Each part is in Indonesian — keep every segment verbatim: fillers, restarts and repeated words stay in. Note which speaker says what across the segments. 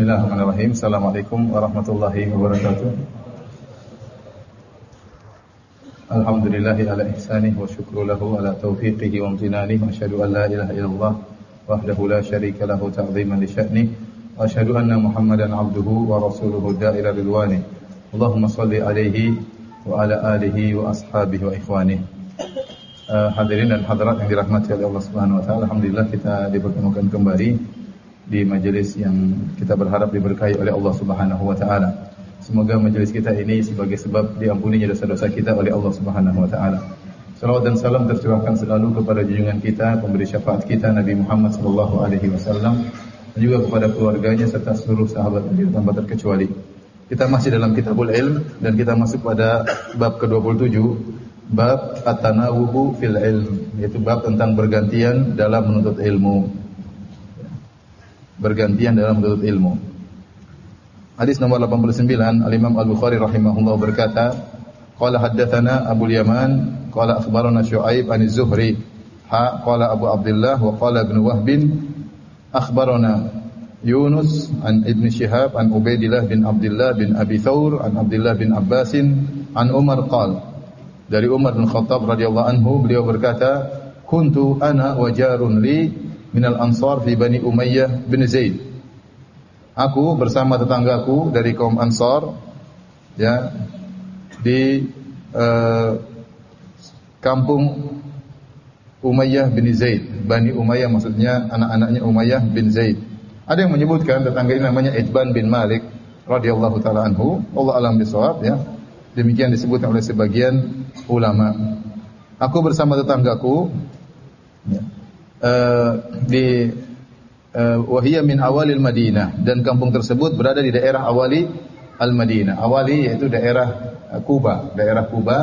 Speaker 1: Bismillahirrahmanirrahim. Assalamualaikum warahmatullahi wabarakatuh. Alhamdulillahi ala ihsanih wa syukru lahu ala taufiqihi wa amtinanih. Wa asyhadu an la ilaha illallah wahdahu la syarika lahu ta'ziman li sya'nih. Wa asyhadu anna Muhammadan abduhu wa rasuluhu da'ila ridwanih. Allahumma salli alaihi wa ala alihi wa ashabihi wa ikhwanih. Uh, hadirin dan hadirat yang dirahmati oleh Allah Subhanahu wa taala, alhamdulillah kita dipertemukan kembali di majelis yang kita berharap diberkahi oleh Allah Subhanahu wa taala. Semoga majelis kita ini sebagai sebab diampuninya dosa-dosa kita oleh Allah Subhanahu wa taala. Salawat dan salam tercurahkan selalu kepada junjungan kita, pemberi syafaat kita Nabi Muhammad sallallahu alaihi wasallam, dan juga kepada keluarganya serta seluruh sahabat Nabi tanpa terkecuali. Kita masih dalam Kitabul Ilm dan kita masuk pada bab ke dua puluh tujuh, bab at-tanawubu fil ilm, yaitu bab tentang bergantian dalam menuntut ilmu. Bergantian dalam menuntut ilmu. Hadis nomor delapan puluh sembilan, Al-Imam Al-Bukhari rahimahullah berkata, qala haddatsana Abu Yaman, qala akhbarana Syu'aib an Az-Zuhri, ha qala Abu Abdullah wa qala Ibn Wahb akhbarana Yunus an Ibn Shihab an Ubaidillah bin Abdullah bin Abi Thawr an Abdullah bin Abbas an Umar qala. Dari Umar bin Khattab radhiyallahu anhu, beliau berkata, kuntu ana wa jarun li minal Ansar fi Bani Umayyah bin Zaid. Aku bersama tetanggaku dari kaum Ansar, ya, di uh, kampung Umayyah bin Zaid. Bani Umayyah maksudnya anak-anaknya Umayyah bin Zaid. Ada yang menyebutkan tetangga ini namanya Itban bin Malik radhiyallahu taala anhu. Allah alam bisawab, ya. Demikian disebutkan oleh sebagian ulama. Aku bersama tetanggaku, ya, Uh, di uh, wahiyya min awalil Madinah, dan kampung tersebut berada di daerah awali al-Madinah. Awali yaitu daerah uh, Kuba, daerah Kuba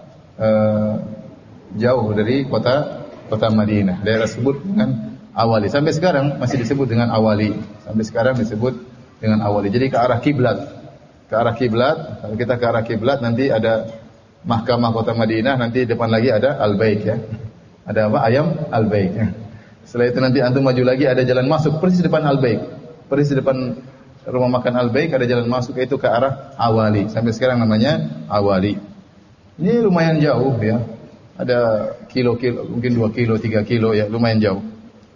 Speaker 1: uh, jauh dari kota kota Madinah. Daerah tersebut dengan awali. Sampai sekarang masih disebut dengan awali. Sampai sekarang disebut dengan awali. Jadi ke arah kiblat. Ke arah kiblat, kalau kita ke arah kiblat nanti ada mahkamah kota Madinah, nanti depan lagi ada Al-Baik, ya. Ada apa? Ayam Al-Baik, ya. Setelah itu nanti antum maju lagi ada jalan masuk persis depan Al-Baik. Persis depan rumah makan Al-Baik ada jalan masuk, itu ke arah Awali. Sampai sekarang namanya Awali. Ini lumayan jauh, ya. Ada kilo-kilo, mungkin dua kilo, tiga kilo, ya, lumayan jauh.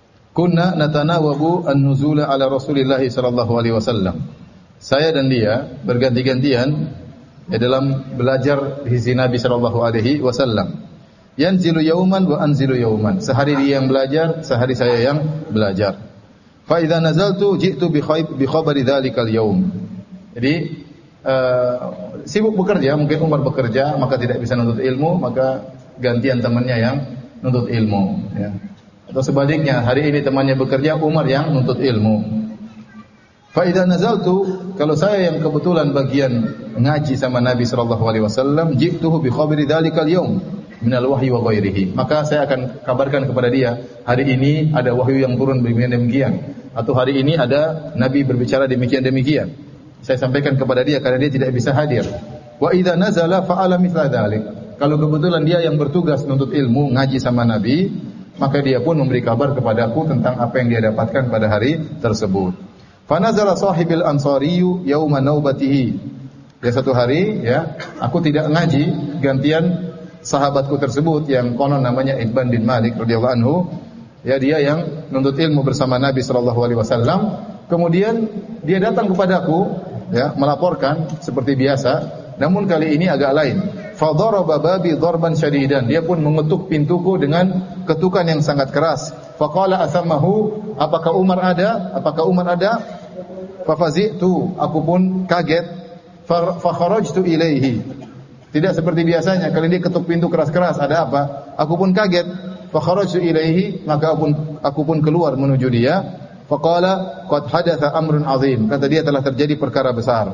Speaker 1: Kunna natanawabu an-nuzula ala Rasulillah sallallahu alaihi wasallam. Saya dan dia berganti-gantian, ya, dalam belajar di sisi Nabi sallallahu alaihi wasallam. Yanzilu yauman wa anzilu yauman. Sehari dia yang belajar, sehari saya yang belajar. Fa idza nazaltu ji'tu bi khayb bi khabari dzalikal yaum. Jadi uh, sibuk bekerja, mungkin Umar bekerja maka tidak bisa nuntut ilmu, maka gantian temannya yang nuntut ilmu, ya. Atau sebaliknya, hari ini temannya bekerja, Umar yang nuntut ilmu. Fa idza nazaltu, kalau saya yang kebetulan bagian ngaji sama Nabi sallallahu alaihi wasallam, ji'tuhu bi khabari dzalikal yaum minal wahyi wa ghairihi, maka saya akan kabarkan kepada dia, hari ini ada wahyu yang turun demikian demikian, atau hari ini ada Nabi berbicara demikian demikian. Saya sampaikan kepada dia karena dia tidak bisa hadir. Wa idza nazala fa'ala mithla dzalik. Kalau kebetulan dia yang bertugas menuntut ilmu ngaji sama Nabi, maka dia pun memberi kabar kepadaku tentang apa yang dia dapatkan pada hari tersebut. Fa nazala sahibil ansariyu yauma naubatihi. Ya, satu hari, ya, aku tidak ngaji, gantian sahabatku tersebut yang konon namanya Itban bin Malik radhiyallahu anhu, ya, dia yang nuntut ilmu bersama Nabi sallallahu alaihi wasallam. Kemudian dia datang kepadaku, ya, melaporkan seperti biasa, namun kali ini agak lain. Fa daraba babi darban syadidan. Dia pun mengetuk pintuku dengan ketukan yang sangat keras. Fa qala athamahu, apakah Umar ada? Apakah Umar ada? Fa fazi'tu, aku pun kaget. Fa kharajtu ilaihi. Tidak seperti biasanya, kali ini ketuk pintu keras-keras, ada apa? Aku pun kaget. Fa kharajtu ilaihi, maka aku pun, aku pun keluar menuju dia. Fa qala qad hadatha amrun azim. Kata dia, telah terjadi perkara besar.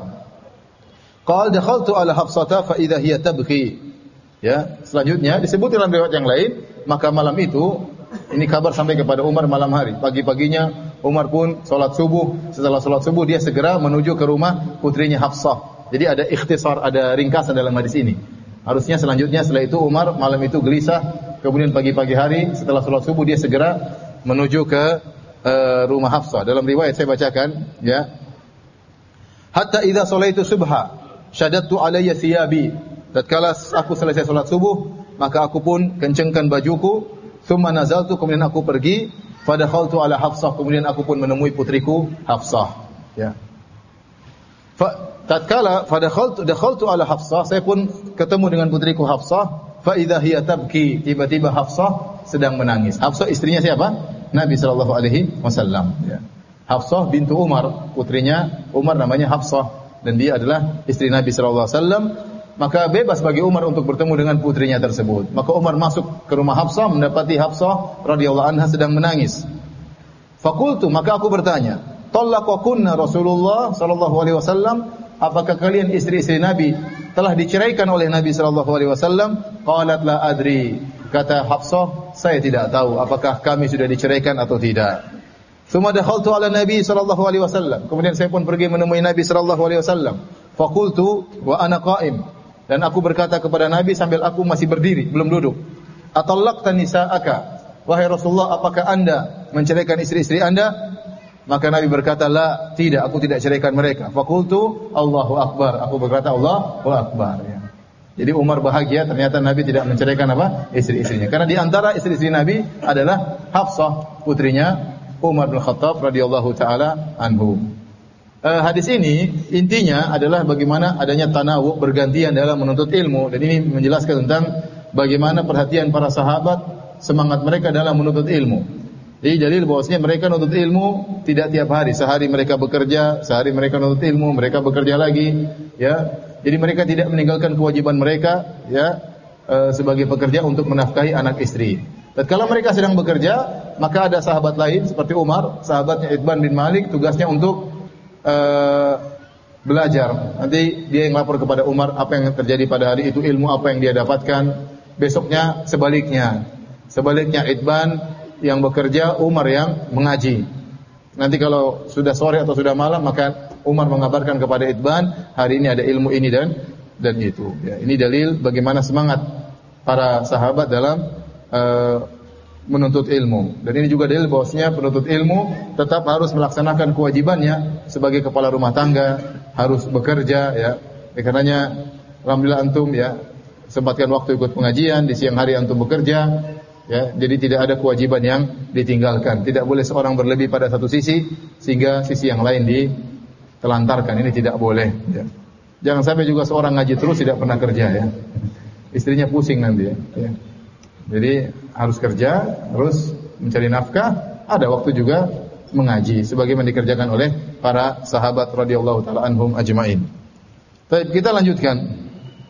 Speaker 1: Qala dakhaltu ala Hafsata fa idza hiya tabki. Ya, selanjutnya disebut dalam riwayat yang lain, maka malam itu, ini kabar sampai kepada Umar malam hari. Pagi-paginya Umar pun salat subuh, setelah salat subuh dia segera menuju ke rumah putrinya Hafsah. Jadi ada ikhtisar, ada ringkasan dalam hadis ini. Harusnya selanjutnya setelah itu Umar malam itu gelisah, kemudian pagi-pagi hari setelah salat subuh dia segera menuju ke uh, rumah Hafsah. Dalam riwayat saya bacakan, ya. Hatta idza salaitu subha syadattu alayya thiyabi. Tatkala aku selesai salat subuh, maka aku pun kencangkan bajuku, thumma nazaltu, kemudian aku pergi, fadakhaltu ala Hafsah, kemudian aku pun menemui putriku Hafsah. Ya. Fa tatkala fadakhaltu dakhaltu ala Hafsah, saya pun ketemu dengan putriku Hafsah, fa idza hiya tabki, tiba-tiba Hafsah sedang menangis. Hafsah istrinya siapa? Nabi sallallahu alaihi wasallam, ya. Hafsah bintu Umar, putrinya Umar namanya Hafsah, dan dia adalah istri Nabi sallallahu alaihi wasallam. Maka bebas bagi Umar untuk bertemu dengan putrinya tersebut. Maka Umar masuk ke rumah Hafsah, mendapati Hafsah radhiyallahu anha sedang menangis. Faqultu, maka aku bertanya, "Talaqakunna Rasulullah sallallahu alaihi wasallam?" Apakah kalian istri-istri Nabi telah diceraikan oleh Nabi sallallahu alaihi wasallam? Qalat la adri. Kata Hafsah, saya tidak tahu apakah kami sudah diceraikan atau tidak. Tsumma dakhaltu ala Nabi sallallahu alaihi wasallam. Kemudian saya pun pergi menemui Nabi sallallahu alaihi wasallam. Faqultu wa ana qa'im. Dan aku berkata kepada Nabi sambil aku masih berdiri, belum duduk. Atallaqta nisa'aka? Wahai Rasulullah, apakah Anda menceraikan istri-istri Anda? Maka Nabi berkata, la, tidak, aku tidak ceraikan mereka. Faqultu Allahu akbar. Aku berkata Allahu akbar, ya. Jadi Umar bahagia ternyata Nabi tidak menceraikan apa? Istri-istrinya. Karena di antara istri-istri Nabi adalah Hafsah, putrinya Umar bin Khattab radhiyallahu taala anhu. Uh, hadis ini intinya adalah bagaimana adanya tanawu, bergantian dalam menuntut ilmu, dan ini menjelaskan tentang bagaimana perhatian para sahabat, semangat mereka dalam menuntut ilmu. Jadi dalil bahwasanya mereka menuntut ilmu tidak tiap hari, sehari mereka bekerja, sehari mereka menuntut ilmu, mereka bekerja lagi, ya. Jadi mereka tidak meninggalkan kewajiban mereka, ya, uh, sebagai pekerja untuk menafkahi anak istri. Tatkala mereka sedang bekerja, maka ada sahabat lain seperti Umar, sahabatnya Itban bin Malik, tugasnya untuk Uh, belajar. Nanti dia yang lapor kepada Umar apa yang terjadi pada hari itu, ilmu apa yang dia dapatkan. Besoknya sebaliknya. Sebaliknya Itban yang bekerja, Umar yang mengaji. Nanti kalau sudah sore atau sudah malam, maka Umar mengabarkan kepada Itban, hari ini ada ilmu ini dan dan itu. Ya, ini dalil bagaimana semangat para sahabat dalam uh, menuntut ilmu. Dan ini juga dalil bahwasanya penuntut ilmu tetap harus melaksanakan kewajibannya sebagai kepala rumah tangga, harus bekerja, ya. Ya karenanya alhamdulillah antum, ya, sempatkan waktu ikut pengajian, di siang hari antum bekerja, ya. Jadi tidak ada kewajiban yang ditinggalkan. Tidak boleh seorang berlebih pada satu sisi sehingga sisi yang lain ditelantarkan. Ini tidak boleh, ya. Jangan sampai juga seorang ngaji terus tidak pernah kerja, ya. Istrinya pusing nanti, ya. Ya. Jadi harus kerja, terus mencari nafkah, ada waktu juga mengaji sebagaimana dikerjakan oleh para sahabat radhiyallahu taala anhum ajmain. Baik, kita lanjutkan.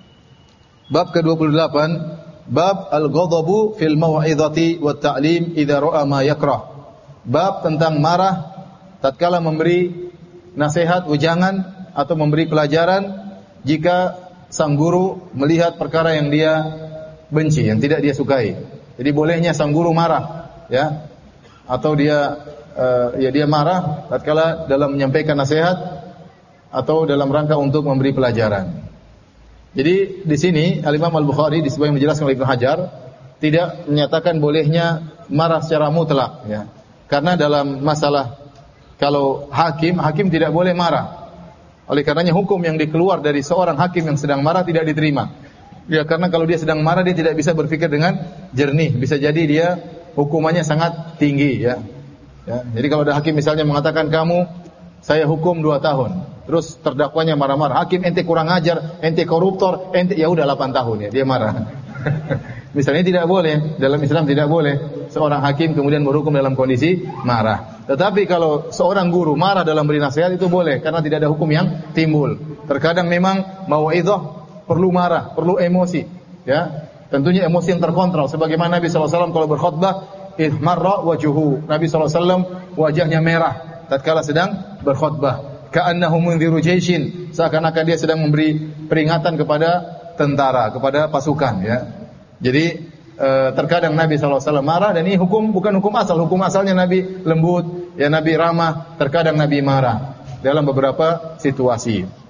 Speaker 1: Bab ke dua puluh delapan, bab al-ghadabu fil mau'izati wat ta'lim idza ra'a ma yakrah. Bab tentang marah tatkala memberi nasihat, ujangan atau memberi pelajaran jika sang guru melihat perkara yang dia benci, yang tidak dia sukai. Jadi bolehnya sang guru marah, ya, atau dia uh, ya dia marah tatkala dalam menyampaikan nasihat atau dalam rangka untuk memberi pelajaran. Jadi di sini Al-Imam Al-Bukhari disebutkan menjelaskan oleh Ibnu Hajar tidak menyatakan bolehnya marah secara mutlak, ya. Karena dalam masalah kalau hakim, hakim tidak boleh marah. Oleh karenanya hukum yang dikeluar dari seorang hakim yang sedang marah tidak diterima. Ya, karena kalau dia sedang marah dia tidak bisa berpikir dengan jernih. Bisa jadi dia hukumannya sangat tinggi, ya. Ya, jadi kalau ada hakim misalnya mengatakan kamu saya hukum dua tahun, terus terdakwanya marah-marah, hakim ente kurang ajar, ente koruptor, ente ya udah delapan tahun, ya dia marah. Misalnya tidak boleh, dalam Islam tidak boleh seorang hakim kemudian berhukum dalam kondisi marah. Tetapi kalau seorang guru marah dalam beri nasihat itu boleh karena tidak ada hukum yang timbul. Terkadang memang mau'izah perlu marah, perlu emosi, ya. Tentunya emosi yang terkontrol. Sebagaimana Nabi sallallahu alaihi wasallam kalau berkhutbah, ihmarra wajuhu. Nabi sallallahu alaihi wasallam wajahnya merah tatkala sedang berkhutbah. Ka'annahu munziru jaishin, seakan-akan dia sedang memberi peringatan kepada tentara, kepada pasukan, ya. Jadi e, terkadang Nabi sallallahu alaihi wasallam marah, dan ini hukum bukan hukum asal. Hukum asalnya Nabi lembut, ya, Nabi ramah. Terkadang Nabi marah dalam beberapa situasi.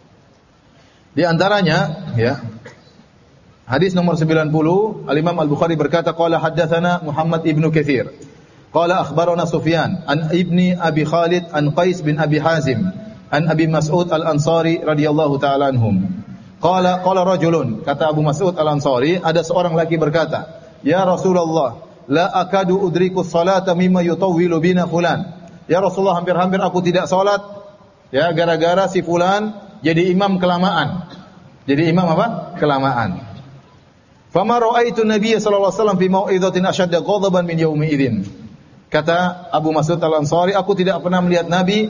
Speaker 1: Di antaranya, ya, hadis nomor sembilan puluh, Al-Imam Al-Bukhari berkata, qala haddatsana Muhammad ibnu Katsir, qala akhbarana Sufyan an ibni Abi Khalid an Qais bin Abi Hazim an Abi Mas'ud Al-Ansari radhiyallahu ta'ala anhum. Qala qala rajulun, kata Abu Mas'ud Al-Ansari, ada seorang laki berkata, "Ya Rasulullah, la akadu udriku salata mimma yutawwilu bina fulan." Ya Rasulullah, hampir-hampir aku tidak salat ya gara-gara si fulan jadi imam kelamaan. Jadi imam apa? Kelamaan. Fama ra'aitu Nabiy sallallahu alaihi wasallam fi mau'izatin ashadda ghadaban min yaumi idzin. Kata Abu Mas'ud Al-Ansari, aku tidak pernah melihat Nabi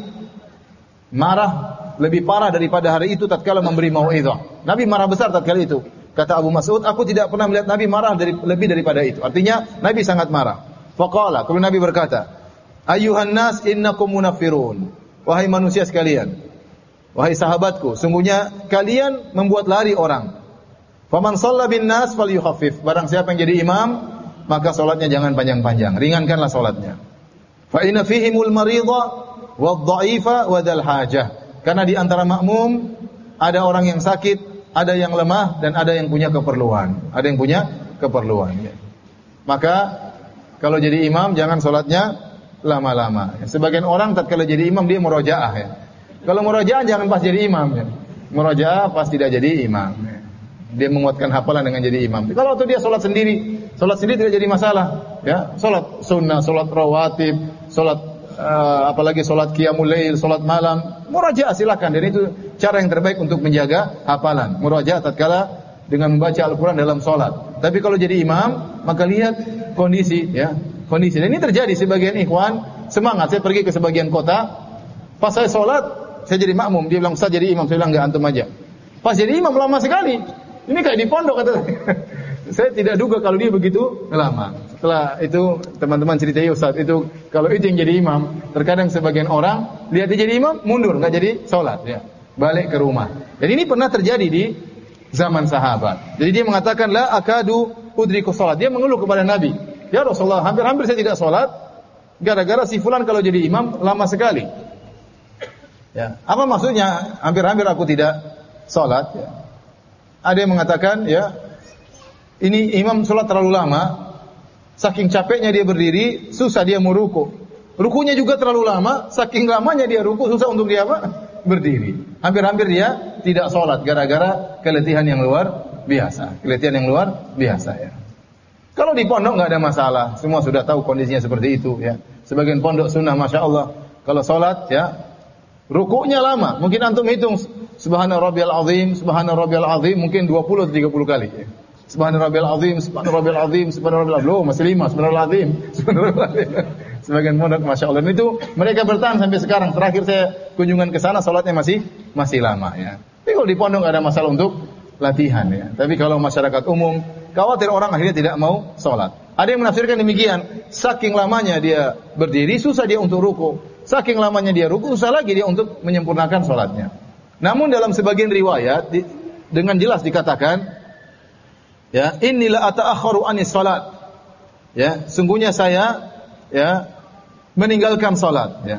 Speaker 1: marah lebih parah daripada hari itu tatkala memberi mau'izah. Nabi marah besar tatkala itu. Kata Abu Mas'ud, aku tidak pernah melihat Nabi marah dari, lebih daripada itu. Artinya Nabi sangat marah. Faqala, kemudian Nabi berkata, "Ayyuhan nas innakum munaffirun." Wahai manusia sekalian, wahai sahabatku, sungguhnya kalian membuat lari orang. Faman shalla bin nas falyukhaffif. Barang siapa yang jadi imam, maka salatnya jangan panjang-panjang, ringankanlah salatnya. Fa inna fihimul maridha wadh-dha'ifa wa dzal hajah. Karena di antara makmum ada orang yang sakit, ada yang lemah dan ada yang punya keperluan. Ada yang punya keperluan. Maka kalau jadi imam jangan salatnya lama-lama. Sebagian orang tatkala jadi imam dia murojaah ya. Kalau murojaah jangan pas jadi imam ya. Murojaah pas tidak jadi imam. Ya. Dia menguatkan hafalan dengan jadi imam. Kalau waktu dia salat sendiri, salat sendiri tidak jadi masalah ya. Salat sunnah, salat rawatib, salat uh, apalagi salat qiyamul lail, salat malam, murojaah silakan, dan itu cara yang terbaik untuk menjaga hafalan. Murojaah tatkala dengan membaca Al-Qur'an dalam salat. Tapi kalau jadi imam, maka lihat kondisi ya. Kondisi. Dan ini terjadi sebagian ikhwan semangat. Saya pergi ke sebagian kota, pas saya sholat, saya jadi makmum. Dia bilang, "Ustaz jadi imam." Saya bilang, "Enggak, antum aja." Pas jadi imam lama sekali. Ini kayak di pondok kata saya. Saya tidak duga kalau dia begitu lama. Setelah itu teman-teman cerita, "Ya Ustaz, itu kalau itu yang jadi imam, terkadang sebagian orang lihat dia jadi imam, mundur, enggak jadi sholat ya. Balik ke rumah." Dan ini pernah terjadi di zaman sahabat. Jadi dia mengatakan, "La akadu udriku sholat." Dia mengeluh kepada Nabi. "Ya Rasulullah, hampir-hampir saya tidak sholat gara-gara si fulan kalau jadi imam lama sekali." Ya, apa maksudnya hampir-hampir aku tidak sholat? Ya. Ada yang mengatakan, ya, ini imam sholat terlalu lama, saking capeknya dia berdiri, susah dia mau ruku. Rukunya juga terlalu lama, saking lamanya dia ruku, susah untuk dia apa? Berdiri. Hampir-hampir dia tidak sholat gara-gara keletihan yang luar biasa, keletihan yang luar biasa ya. Kalau di pondok nggak ada masalah, semua sudah tahu kondisinya seperti itu ya. Sebagian pondok sunnah, masya Allah, kalau sholat ya, rukuknya lama. Mungkin antum hitung, Subhana Rabbiyal Azim, Subhana Rabbiyal Azim, mungkin dua puluh atau tiga puluh kali. Ya. Subhana Rabbiyal Azim, Subhana Rabbiyal Azim, Subhana Rabbiyal Azim, loh masih lima, Subhana Rabbiyal Azim, Subhana Rabbiyal Azim. Sebagian pondok, masya Allah, dan itu mereka bertahan sampai sekarang. Terakhir saya kunjungan ke sana, sholatnya masih masih lama ya. Tapi kalau di pondok nggak ada masalah untuk latihan ya. Tapi kalau masyarakat umum, khawatir orang akhirnya tidak mau sholat. Ada yang menafsirkan demikian, saking lamanya dia berdiri, susah dia untuk ruku. Saking lamanya dia ruku, susah lagi dia untuk menyempurnakan sholatnya. Namun dalam sebagian riwayat di, dengan jelas dikatakan, ya, inilah ata'akharu anis sholat. Ya, sungguhnya saya ya meninggalkan sholat. Ya.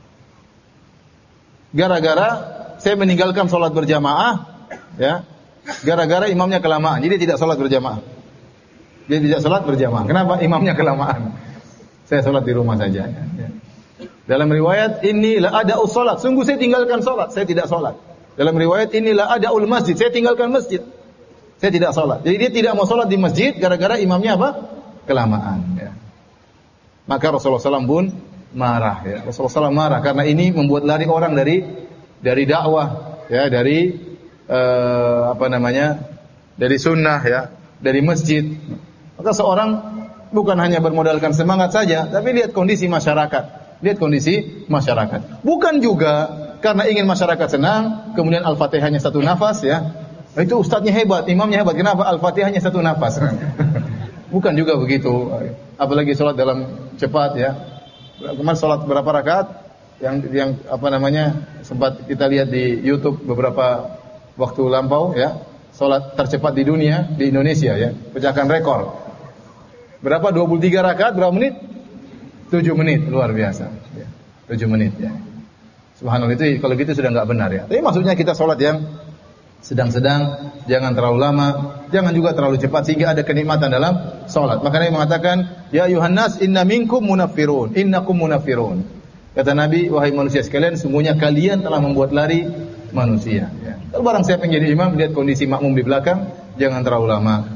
Speaker 1: Gara-gara saya meninggalkan sholat berjamaah, ya. Gara-gara imamnya kelamaan, jadi tidak sholat berjamaah. Dia tidak sholat berjamaah. Kenapa? Imamnya kelamaan. Saya sholat di rumah saja. Ya. Dalam riwayat inilah ada sholat. Sungguh saya tinggalkan sholat, saya tidak sholat. Dalam riwayat inilah ada ul masjid. Saya tinggalkan masjid, saya tidak sholat. Jadi dia tidak mau sholat di masjid gara-gara imamnya apa? Kelamaan. Ya. Maka Rasulullah shallallahu alaihi wasallam pun marah. Ya. Rasulullah shallallahu alaihi wasallam marah karena ini membuat lari orang dari dari dakwah, ya, dari uh, apa namanya, dari sunnah, ya, dari masjid. Maka seorang bukan hanya bermodalkan semangat saja, tapi lihat kondisi masyarakat. Lihat kondisi masyarakat. Bukan juga karena ingin masyarakat senang, kemudian Al-Fatihahnya satu nafas, ya. Itu ustadznya hebat, imamnya hebat. Kenapa Al-Fatihahnya satu nafas? Bukan juga begitu. Apalagi sholat dalam cepat, ya. Kemarin sholat berapa rakaat? Yang yang apa namanya, sempat kita lihat di YouTube beberapa waktu lampau, ya. Sholat tercepat di dunia, di Indonesia, ya. Pecahkan rekor. Berapa? dua puluh tiga rakaat, berapa menit? tujuh menit, luar biasa. Ya. tujuh menit, ya. Subhanallah, itu kalau gitu sudah enggak benar, ya. Tapi maksudnya kita sholat yang sedang-sedang, jangan terlalu lama, jangan juga terlalu cepat sehingga ada kenikmatan dalam sholat. Makanya dia mengatakan, ya ayuhan nas inna minkum munaffirun, innakum munaffirun. Kata Nabi, wahai manusia sekalian, sungguhnya kalian telah membuat lari manusia. Ya. Kalau barang siapa yang jadi imam, lihat kondisi makmum di belakang, jangan terlalu lama.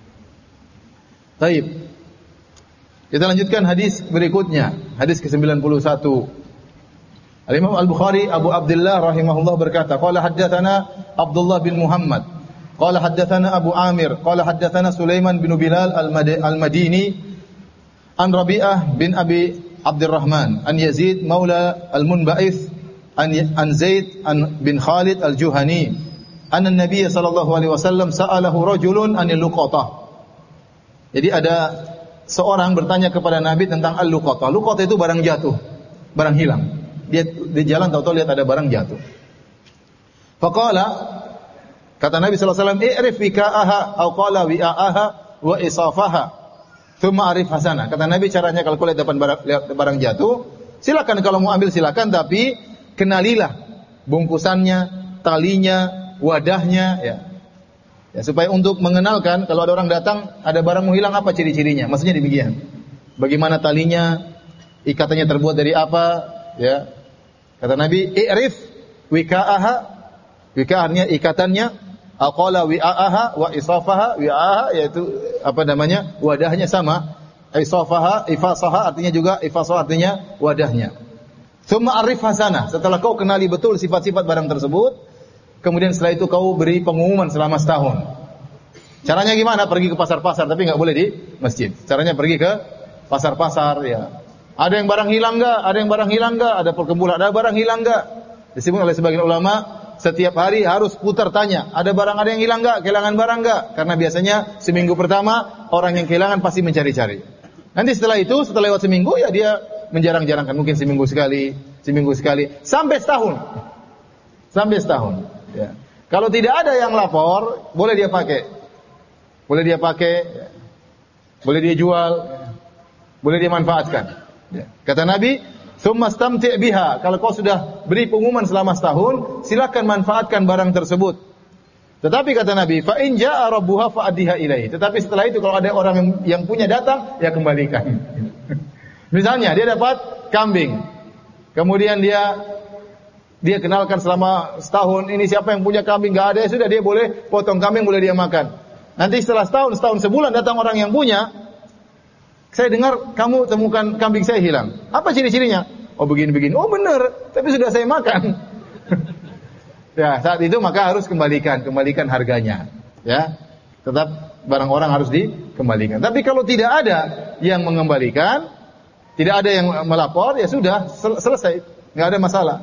Speaker 1: Baik. Kita lanjutkan hadis berikutnya, hadis ke sembilan puluh satu. Al-Imam Al-Bukhari Abu Abdullah rahimahullah berkata, qala haddatsana Abdullah bin Muhammad, qala haddatsana Abu Amir, qala haddatsana Sulaiman bin Bilal Al-Madini an Rabi'ah bin Abi Abdurrahman an Yazid maula Al-Munba'ith an an Zaid an bin Khalid Al-Juhani anna an-nabiy sallallahu alaihi wasallam sa'alahu rajulun anil luqatah. Jadi ada seorang bertanya kepada Nabi tentang al-luqatah. Luqatah itu barang jatuh, barang hilang. Dia di jalan tahu-tahu lihat ada barang jatuh. Faqala, kata Nabi sallallahu alaihi wasallam, "I'rif wika'aha aw qala wi'a'aha wa isafaha, thumma arif hasana." Kata Nabi caranya kalau kau lihat depan barang, lihat barang jatuh, silakan kalau mau ambil silakan, tapi kenalilah bungkusannya, talinya, wadahnya, ya. Ya, supaya untuk mengenalkan kalau ada orang datang ada barang mau hilang apa ciri-cirinya. Maksudnya demikian. Bagaimana talinya, ikatannya terbuat dari apa, ya. Kata Nabi, "I'rif wika'aha." Wika'ahnya ikatannya, aqala wi'a'aha wa isafaha. Wi'a'aha yaitu apa namanya? Wadahnya sama. Isafaha, ifasaha artinya juga ifasaha artinya wadahnya. Tsumma arif hasanah. Setelah kau kenali betul sifat-sifat barang tersebut, kemudian setelah itu kau beri pengumuman selama setahun. Caranya gimana? Pergi ke pasar-pasar, tapi enggak boleh di masjid. Caranya pergi ke pasar-pasar, ya. Ada yang barang hilang enggak? Ada yang barang hilang enggak? Ada perkebunan, ada barang hilang enggak? Disebut oleh sebagian ulama, setiap hari harus putar tanya, ada barang ada yang hilang enggak? Kehilangan barang enggak? Karena biasanya seminggu pertama orang yang kehilangan pasti mencari-cari. Nanti setelah itu, setelah lewat seminggu, ya dia menjarang-jarangkan, mungkin seminggu sekali, seminggu sekali, sampai setahun. Sampai setahun. Ya. Kalau tidak ada yang lapor, boleh dia pakai. Boleh dia pakai, ya. Boleh dia jual, ya. Boleh dia manfaatkan. Ya. Kata Nabi, "Tsumma stamti' biha." Kalau kau sudah beri pengumuman selama setahun, silakan manfaatkan barang tersebut. Tetapi kata Nabi, "Fa in jaa'a rabbuha fa'addiha ilaihi." Tetapi setelah itu kalau ada orang yang, yang punya datang, ya kembalikan. Misalnya dia dapat kambing. Kemudian dia dia kenalkan selama setahun, ini siapa yang punya kambing, enggak ada, ya sudah dia boleh potong kambing, boleh dia makan. Nanti setelah setahun, setahun sebulan datang orang yang punya, saya dengar kamu temukan kambing saya hilang. Apa ciri-cirinya? Oh begini-begini. Oh benar, tapi sudah saya makan. Ya, saat itu maka harus kembalikan, kembalikan harganya. Ya, tetap barang orang harus dikembalikan. Tapi kalau tidak ada yang mengembalikan, tidak ada yang melapor, ya sudah sel- selesai, nggak ada masalah.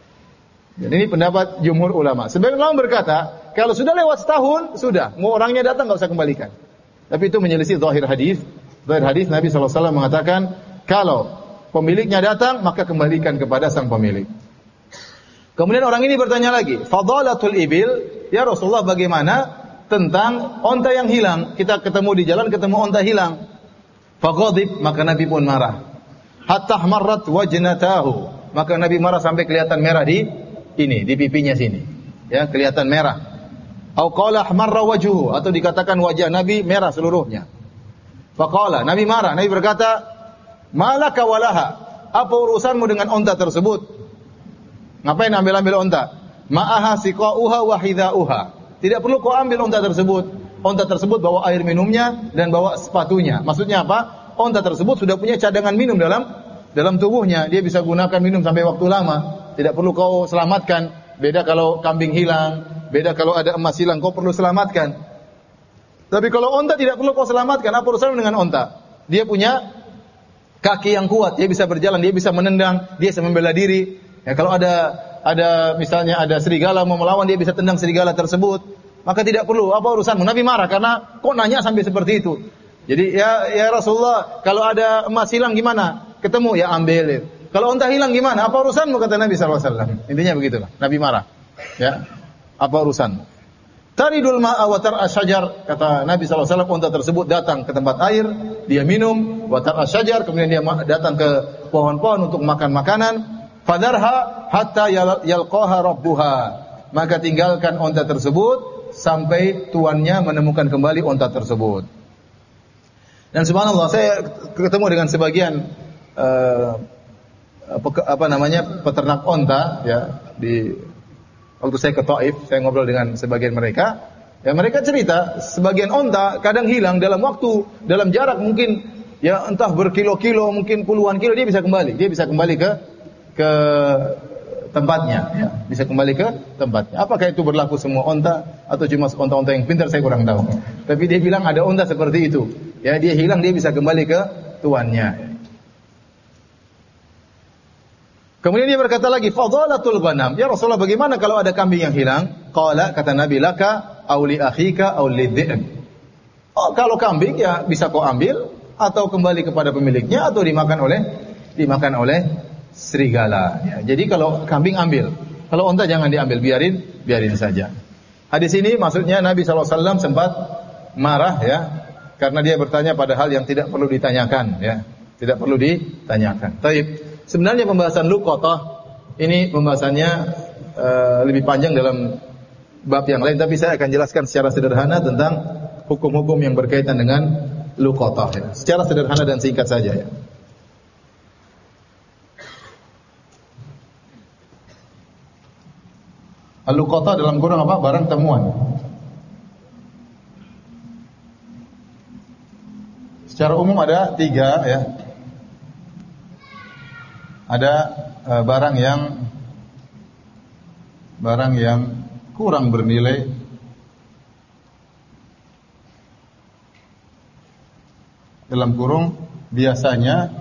Speaker 1: Dan ini pendapat jumhur ulama. Sebagian ulama berkata, kalau sudah lewat setahun, sudah, mau orangnya datang nggak usah kembalikan. Tapi itu menyelisih zahir hadis. Zahir hadis Nabi sallallahu alaihi wasallam mengatakan, kalau pemiliknya datang, maka kembalikan kepada sang pemilik. Kemudian orang ini bertanya lagi, fadalatul ibil, ya Rasulullah bagaimana tentang onta yang hilang? Kita ketemu di jalan, ketemu onta hilang. Faghadib, maka Nabi pun marah. Hatta ahmarrat wajnatahu, maka Nabi marah sampai kelihatan merah di ini, di pipinya sini. Ya, kelihatan merah. Au qala ahmarra wajhuhu, atau dikatakan wajah Nabi merah seluruhnya. Faqala, Nabi marah, Nabi berkata, "Malaka walaha?" Apa urusanmu dengan onta tersebut? Ngapain ambil-ambil onta? Ma'aha siqa'uha wa hidha'uha. Tidak perlu kau ambil onta tersebut. Onta tersebut bawa air minumnya dan bawa sepatunya. Maksudnya apa? Onta tersebut sudah punya cadangan minum dalam dalam tubuhnya. Dia bisa gunakan minum sampai waktu lama. Tidak perlu kau selamatkan. Beda kalau kambing hilang, beda kalau ada emas hilang, kau perlu selamatkan. Tapi kalau onta tidak perlu kau selamatkan. Apa urusan dengan onta? Dia punya kaki yang kuat, dia bisa berjalan, dia bisa menendang, dia bisa membela diri. Ya, kalau ada ada misalnya ada serigala mau melawan, dia bisa tendang serigala tersebut. Maka tidak perlu, apa urusanmu? Nabi marah karena kok nanya sampai seperti itu. Jadi ya ya Rasulullah, kalau ada emas hilang gimana? Ketemu ya ambil. Kalau unta hilang gimana? Apa urusanmu, kata Nabi sallallahu alaihi wasallam. Intinya begitulah. Nabi marah. Ya. Apa urusanmu? Taridul ma'a wa tar'a syajar, kata Nabi sallallahu alaihi wasallam, unta tersebut datang ke tempat air, dia minum, wa tar'a syajar, kemudian dia datang ke pohon-pohon untuk makan makanan. Fadarha hatta yalqaha rabbuha. Maka tinggalkan unta tersebut sampai tuannya menemukan kembali unta tersebut. Dan subhanallah, saya ketemu dengan sebagian uh, apa namanya peternak onta ya di waktu saya ke Taif, saya ngobrol dengan sebagian mereka, ya mereka cerita sebagian onta kadang hilang dalam waktu, dalam jarak mungkin ya entah berkilo-kilo, mungkin puluhan kilo dia bisa kembali, dia bisa kembali ke ke tempatnya, ya. Bisa kembali ke tempatnya. Apakah itu berlaku semua onta atau cuma onta-onta yang pintar saya kurang tahu. Tapi dia bilang ada onta seperti itu, ya dia hilang dia bisa kembali ke tuannya. Kemudian dia berkata lagi, fadalatul ghanam. Ya Rasulullah, bagaimana kalau ada kambing yang hilang? Qala, kata Nabi, laka aw li akhika aw li dhi'b. Oh, kalau kambing ya bisa kau ambil atau kembali kepada pemiliknya atau dimakan oleh dimakan oleh serigala. Ya, jadi kalau kambing ambil, kalau unta jangan diambil, biarin biarin saja. Hadis ini maksudnya Nabi sallallahu alaihi wasallam sempat marah ya, karena dia bertanya pada hal yang tidak perlu ditanyakan ya, tidak perlu ditanyakan. Taib. Sebenarnya pembahasan luqatah ini pembahasannya uh, lebih panjang dalam bab yang lain, tapi saya akan jelaskan secara sederhana tentang hukum-hukum yang berkaitan dengan luqatah ya. Secara sederhana dan singkat saja ya. Al-luqatah dalam kurung apa? Barang temuan. Secara umum ada tiga ya. Ada uh, barang yang barang yang kurang bernilai, dalam kurung biasanya